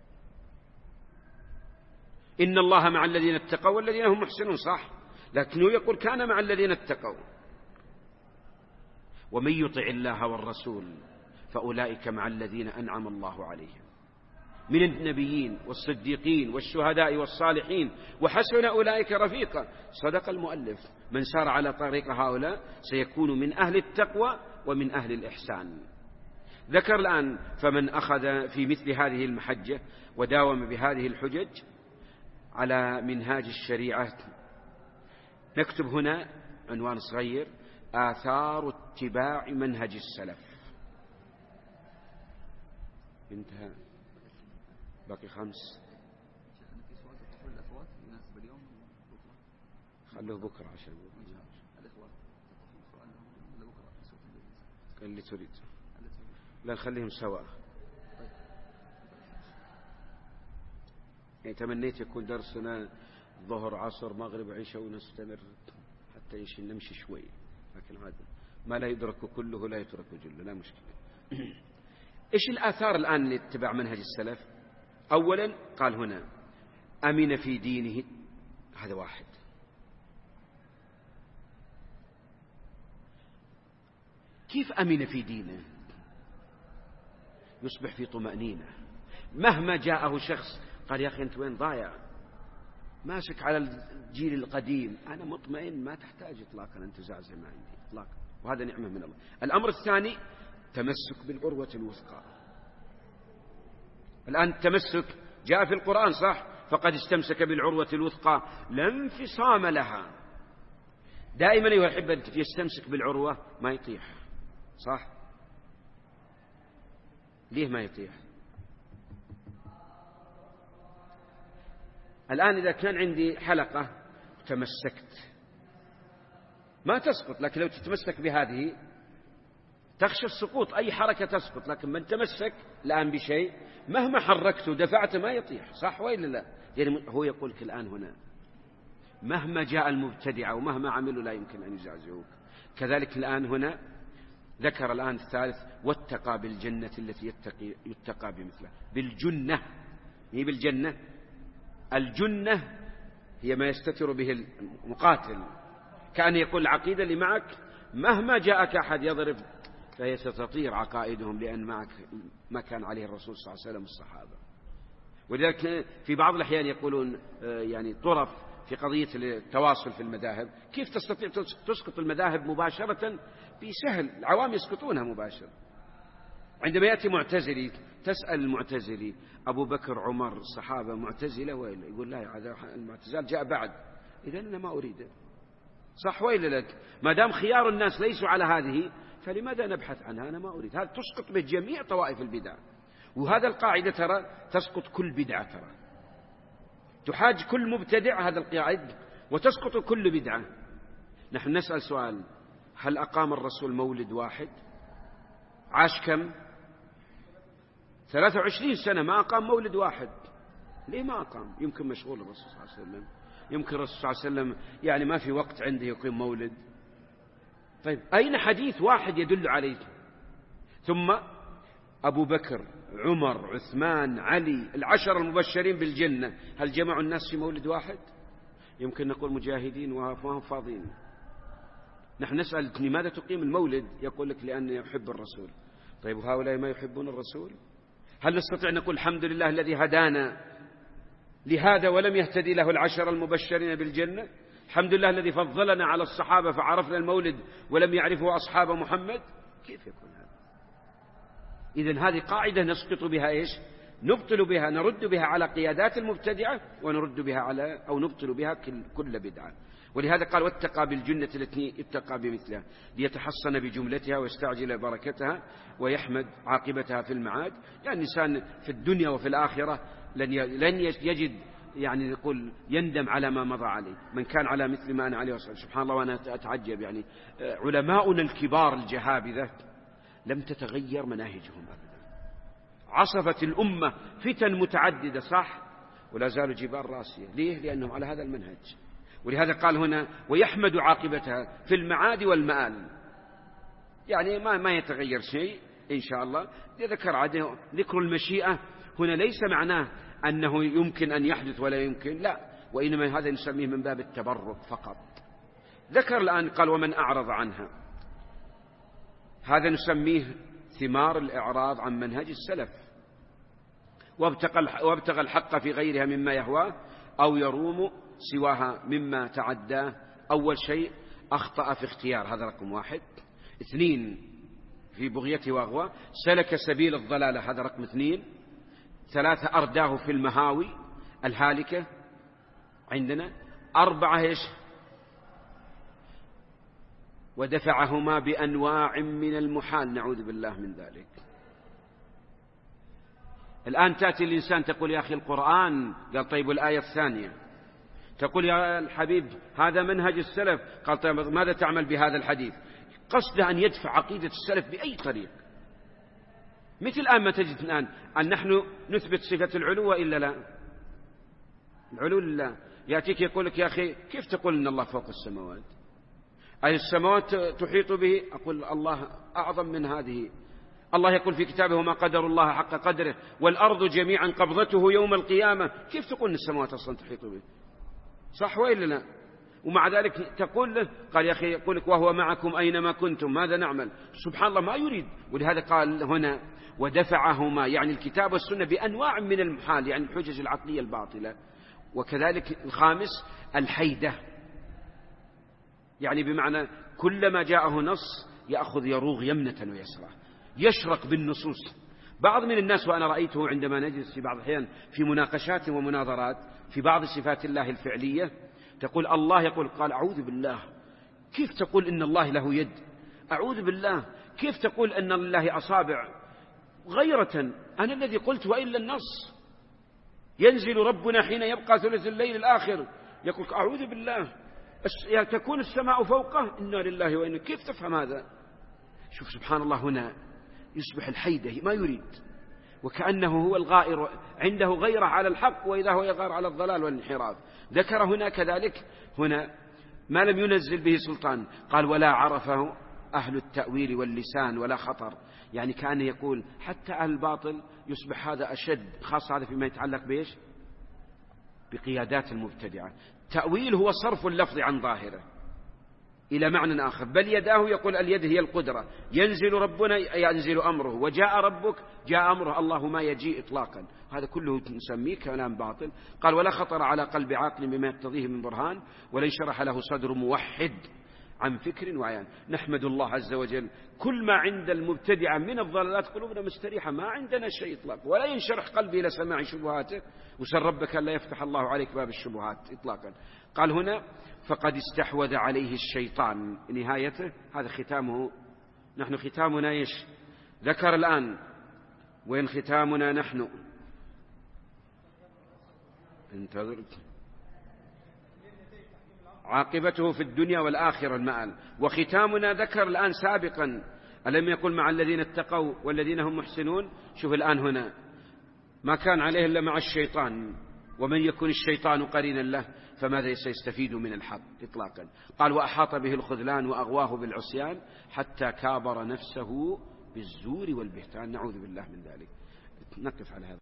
إن الله مع الذين اتقوا والذين هم محسنون، صح، لكنه يقول كان مع الذين اتقوا. ومن يطع الله والرسول فأولئك مع الذين أنعم الله عليهم من النبيين والصديقين والشهداء والصالحين وحسن أولئك رفيقا. صدق المؤلف، من سار على طريق هؤلاء سيكون من أهل التقوى ومن أهل الإحسان. ذكر الآن فمن أخذ في مثل هذه المحجة وداوم بهذه الحجج على منهاج الشريعة. نكتب هنا عنوان صغير: آثار اتباع منهج السلف. انتهى، باقي خمس، خلوه بكرة عشان اللي تريد. لا نخليهم سوا. يعني تمنيت يكون درسنا ظهر عصر مغرب عشاء ونستمر حتى يش نمشي شوي، لكن عاد ما لا يدرك كله لا يترك جله، لا مشكلة. إيش الآثار الآن لاتباع منهج السلف؟ أولا قال هنا أمن في دينه، هذا واحد. كيف أمن في دينه؟ يصبح في طمأنينة. مهما جاءه شخص قال يا أخي أنت وين ضايع، ماسك على الجيل القديم، أنا مطمئن، ما تحتاج إطلاقا أن تزعزع ما عندي إطلاقا، وهذا نعمة من الله. الأمر الثاني تمسك بالعروة الوثقى. الآن التمسك جاء في القرآن، صح، فقد استمسك بالعروة الوثقى لا انفصام لها. دائما يحب أن يستمسك بالعروة ما يطيح، صح؟ ليه ما يطيح؟ الآن إذا كان عندي حلقة وتمسكت ما تسقط، لكن لو تتمسك بهذه تخشى السقوط، أي حركة تسقط. لكن من تمسك الآن بشيء مهما حركته ودفعته ما يطيح، صح وإلا لا؟ يعني هو يقول لك الآن هنا مهما جاء المبتدعة ومهما عملوا لا يمكن أن يزعزعوك. كذلك الآن هنا ذكر الآن الثالث واتقى بالجنة التي يتقي يتقى بمثلها. بالجنة، هي بالجنة. الجنة هي ما يستتر به المقاتل، كأن يقول العقيدة اللي معك مهما جاءك أحد يضرب فهي ستطير عقائدهم، لأن معك ما كان عليه الرسول صلى الله عليه وسلم الصحابة. ولذلك في بعض الأحيان يقولون يعني طرف في قضية التواصل في المذاهب، كيف تستطيع تسقط المذاهب مباشرة؟ بسهل، العوام يسقطونها مباشرة. عندما يأتي معتزلي تسأل المعتزلي أبو بكر عمر الصحابة معتزلة وإلا؟ يقول لا، هذا المعتزال جاء بعد، إذا أنا ما أريده، صح وإلا لك؟ ما دام خيار الناس ليسوا على هذه فلماذا نبحث عنها؟ أنا ما أريد. هذا تسقط به جميع طوائف البدع، وهذا القاعدة ترى تسقط كل بدعة، ترى تحاج كل مبتدع هذا القاعد وتسقط كل بدعة. نحن نسأل سؤال: هل أقام الرسول مولد واحد؟ عاش كم؟ ثلاثة وعشرين سنة ما أقام مولد واحد. ليه ما أقام؟ يمكن مشغول الرسول صلى الله عليه وسلم، يمكن الرسول صلى الله عليه وسلم يعني ما في وقت عنده يقيم مولد. طيب أين حديث واحد يدل عليه؟ ثم أبو بكر، عمر، عثمان، علي، العشر المبشرين بالجنة، هل جمعوا الناس في مولد واحد؟ يمكن نقول مجاهدين وهم فاضين. نحن نسأل لماذا تقيم المولد؟ يقول لك لأني يحب الرسول. طيب وهؤلاء ما يحبون الرسول؟ هل نستطيع نقول الحمد لله الذي هدانا لهذا ولم يهتدي له العشر المبشرين بالجنة؟ الحمد لله الذي فضلنا على الصحابة فعرفنا المولد ولم يعرفه أصحاب محمد؟ كيف يكون هذا؟ إذن هذه قاعدة نسقط بها إيش؟ نبطل بها، نرد بها على قيادات المبتدعة، ونرد بها على أو نبطل بها كل بدعة. ولهذا قال واتقى بالجنة التي اتقى بمثلها ليتحصن بجملتها ويستعجل بركتها ويحمد عاقبتها في المعاد. يعني الإنسان في الدنيا وفي الآخرة لن لن يجد يعني يقول يندم على ما مضى عليه. من كان على مثل ما أنا عليه وسلم. سبحان الله، وأنا أتعجب يعني علماؤنا الكبار الجهابذة لم تتغير مناهجهم أبدا. عصفت الأمة فتن متعددة صح، ولا زالوا جبال راسية. ليه؟ لأنهم على هذا المنهج. ولهذا قال هنا ويحمد عاقبتها في المعاد والمآل، يعني ما ما يتغير شيء إن شاء الله. ذكر عده ذكر المشيئة هنا ليس معناه أنه يمكن أن يحدث ولا يمكن، لا، وإنما هذا نسميه من باب التبرك فقط. ذكر الآن قال ومن أعرض عنها، هذا نسميه ثمار الإعراض عن منهج السلف، وابتغى الحق في غيرها مما يهواه أو يروم سواها مما تعداه. أول شيء أخطأ في اختيار، هذا رقم واحد. اثنين في بغيته وغوى، سلك سبيل الضلالة، هذا رقم اثنين. ثلاثة أرداه في المهاوي الهالكة عندنا. أربعة إيش؟ ودفعهما بأنواع من المحال، نعوذ بالله من ذلك. الآن تأتي الإنسان تقول يا أخي القرآن، قال طيب الآية الثانية. تقول يا الحبيب هذا منهج السلف، قال طيب ماذا تعمل بهذا الحديث؟ قصده أن يدفع عقيدة السلف بأي طريق. مثل الآن ما تجد الآن أن نحن نثبت صفة العلو إلا لا، العلو لله. يأتيك يقول لك يا أخي كيف تقول أن الله فوق السماوات؟ أي السماوات تحيط به؟ أقول الله أعظم من هذه. الله يقول في كتابه وما قدر الله حق قدره والأرض جميعا قبضته يوم القيامة. كيف تقول أن السماوات أصلا تحيط به؟ صح وإلا لا؟ ومع ذلك تقول له قال يا أخي يقول لك وهو معكم أينما كنتم ماذا نعمل؟ سبحان الله ما يريد. ولهذا قال هنا ودفعهما، يعني الكتاب والسنة بأنواع من المحال، يعني الحجج العقلية الباطلة. وكذلك الخامس الحيدة، يعني بمعنى كلما جاءه نص يأخذ يروغ يمنة ويسرى، يشرق بالنصوص. بعض من الناس وأنا رأيته عندما نجلس في بعض الأحيان في مناقشات ومناظرات في بعض صفات الله الفعلية، تقول الله يقول قال أعوذ بالله، كيف تقول إن الله له يد؟ أعوذ بالله، كيف تقول أن الله أصابع؟ غيرة أنا الذي قلت وإلا النص. ينزل ربنا حين يبقى ثلث الليل الآخر، يقول أعوذ بالله، تكون السماء فوقه، إنا لله وإنا. كيف تفهم هذا؟ شوف سبحان الله، هنا يصبح الحيدة ما يريد، وكأنه هو الغائر، عنده غيرة على الحق وإذا هو يغار على الضلال والانحراف. ذكر هنا كذلك هنا ما لم ينزل به سلطان، قال ولا عرفه أهل التأويل واللسان ولا خطر، يعني كان يقول حتى أهل الباطل يصبح هذا أشد، خاصة هذا فيما يتعلق بإيش؟ بقيادات المبتدعة. تأويل هو صرف اللفظ عن ظاهره إلى معنى آخر. بل يداه، يقول اليد هي القدرة، ينزل ربنا ينزل أمره، وجاء ربك جاء أمره، الله ما يجيء إطلاقا. هذا كله نسميه كلام باطل. قال ولا خطر على قلب عاقل بما يقتضيه من برهان، ولن شرح له صدر موحد عن فكر وعيان. نحمد الله عز وجل كل ما عند المبتدعة من الضلالات قلوبنا مستريحة، ما عندنا شيء إطلاق، ولا ينشرح قلبي إلى سماع شبهاته، وسر ربك أن لا يفتح الله عليك باب الشبهات إطلاقا. قال هنا فقد استحوذ عليه الشيطان، نهايته هذا ختامه. نحن ختامنا إيش؟ ذكر الآن وين ختامنا نحن؟ انتظرت عاقبته في الدنيا والآخرة المآل. وختامنا ذكر الآن سابقا ألم يقل مع الذين اتقوا والذين هم محسنون؟ شوف الآن هنا ما كان عليه إلا مع الشيطان، ومن يكون الشيطان قرينا له فماذا سيستفيد من الحق إطلاقا. قال وأحاط به الخذلان وأغواه بالعصيان حتى كابر نفسه بالزور والبهتان، نعوذ بالله من ذلك. نقف على هذا.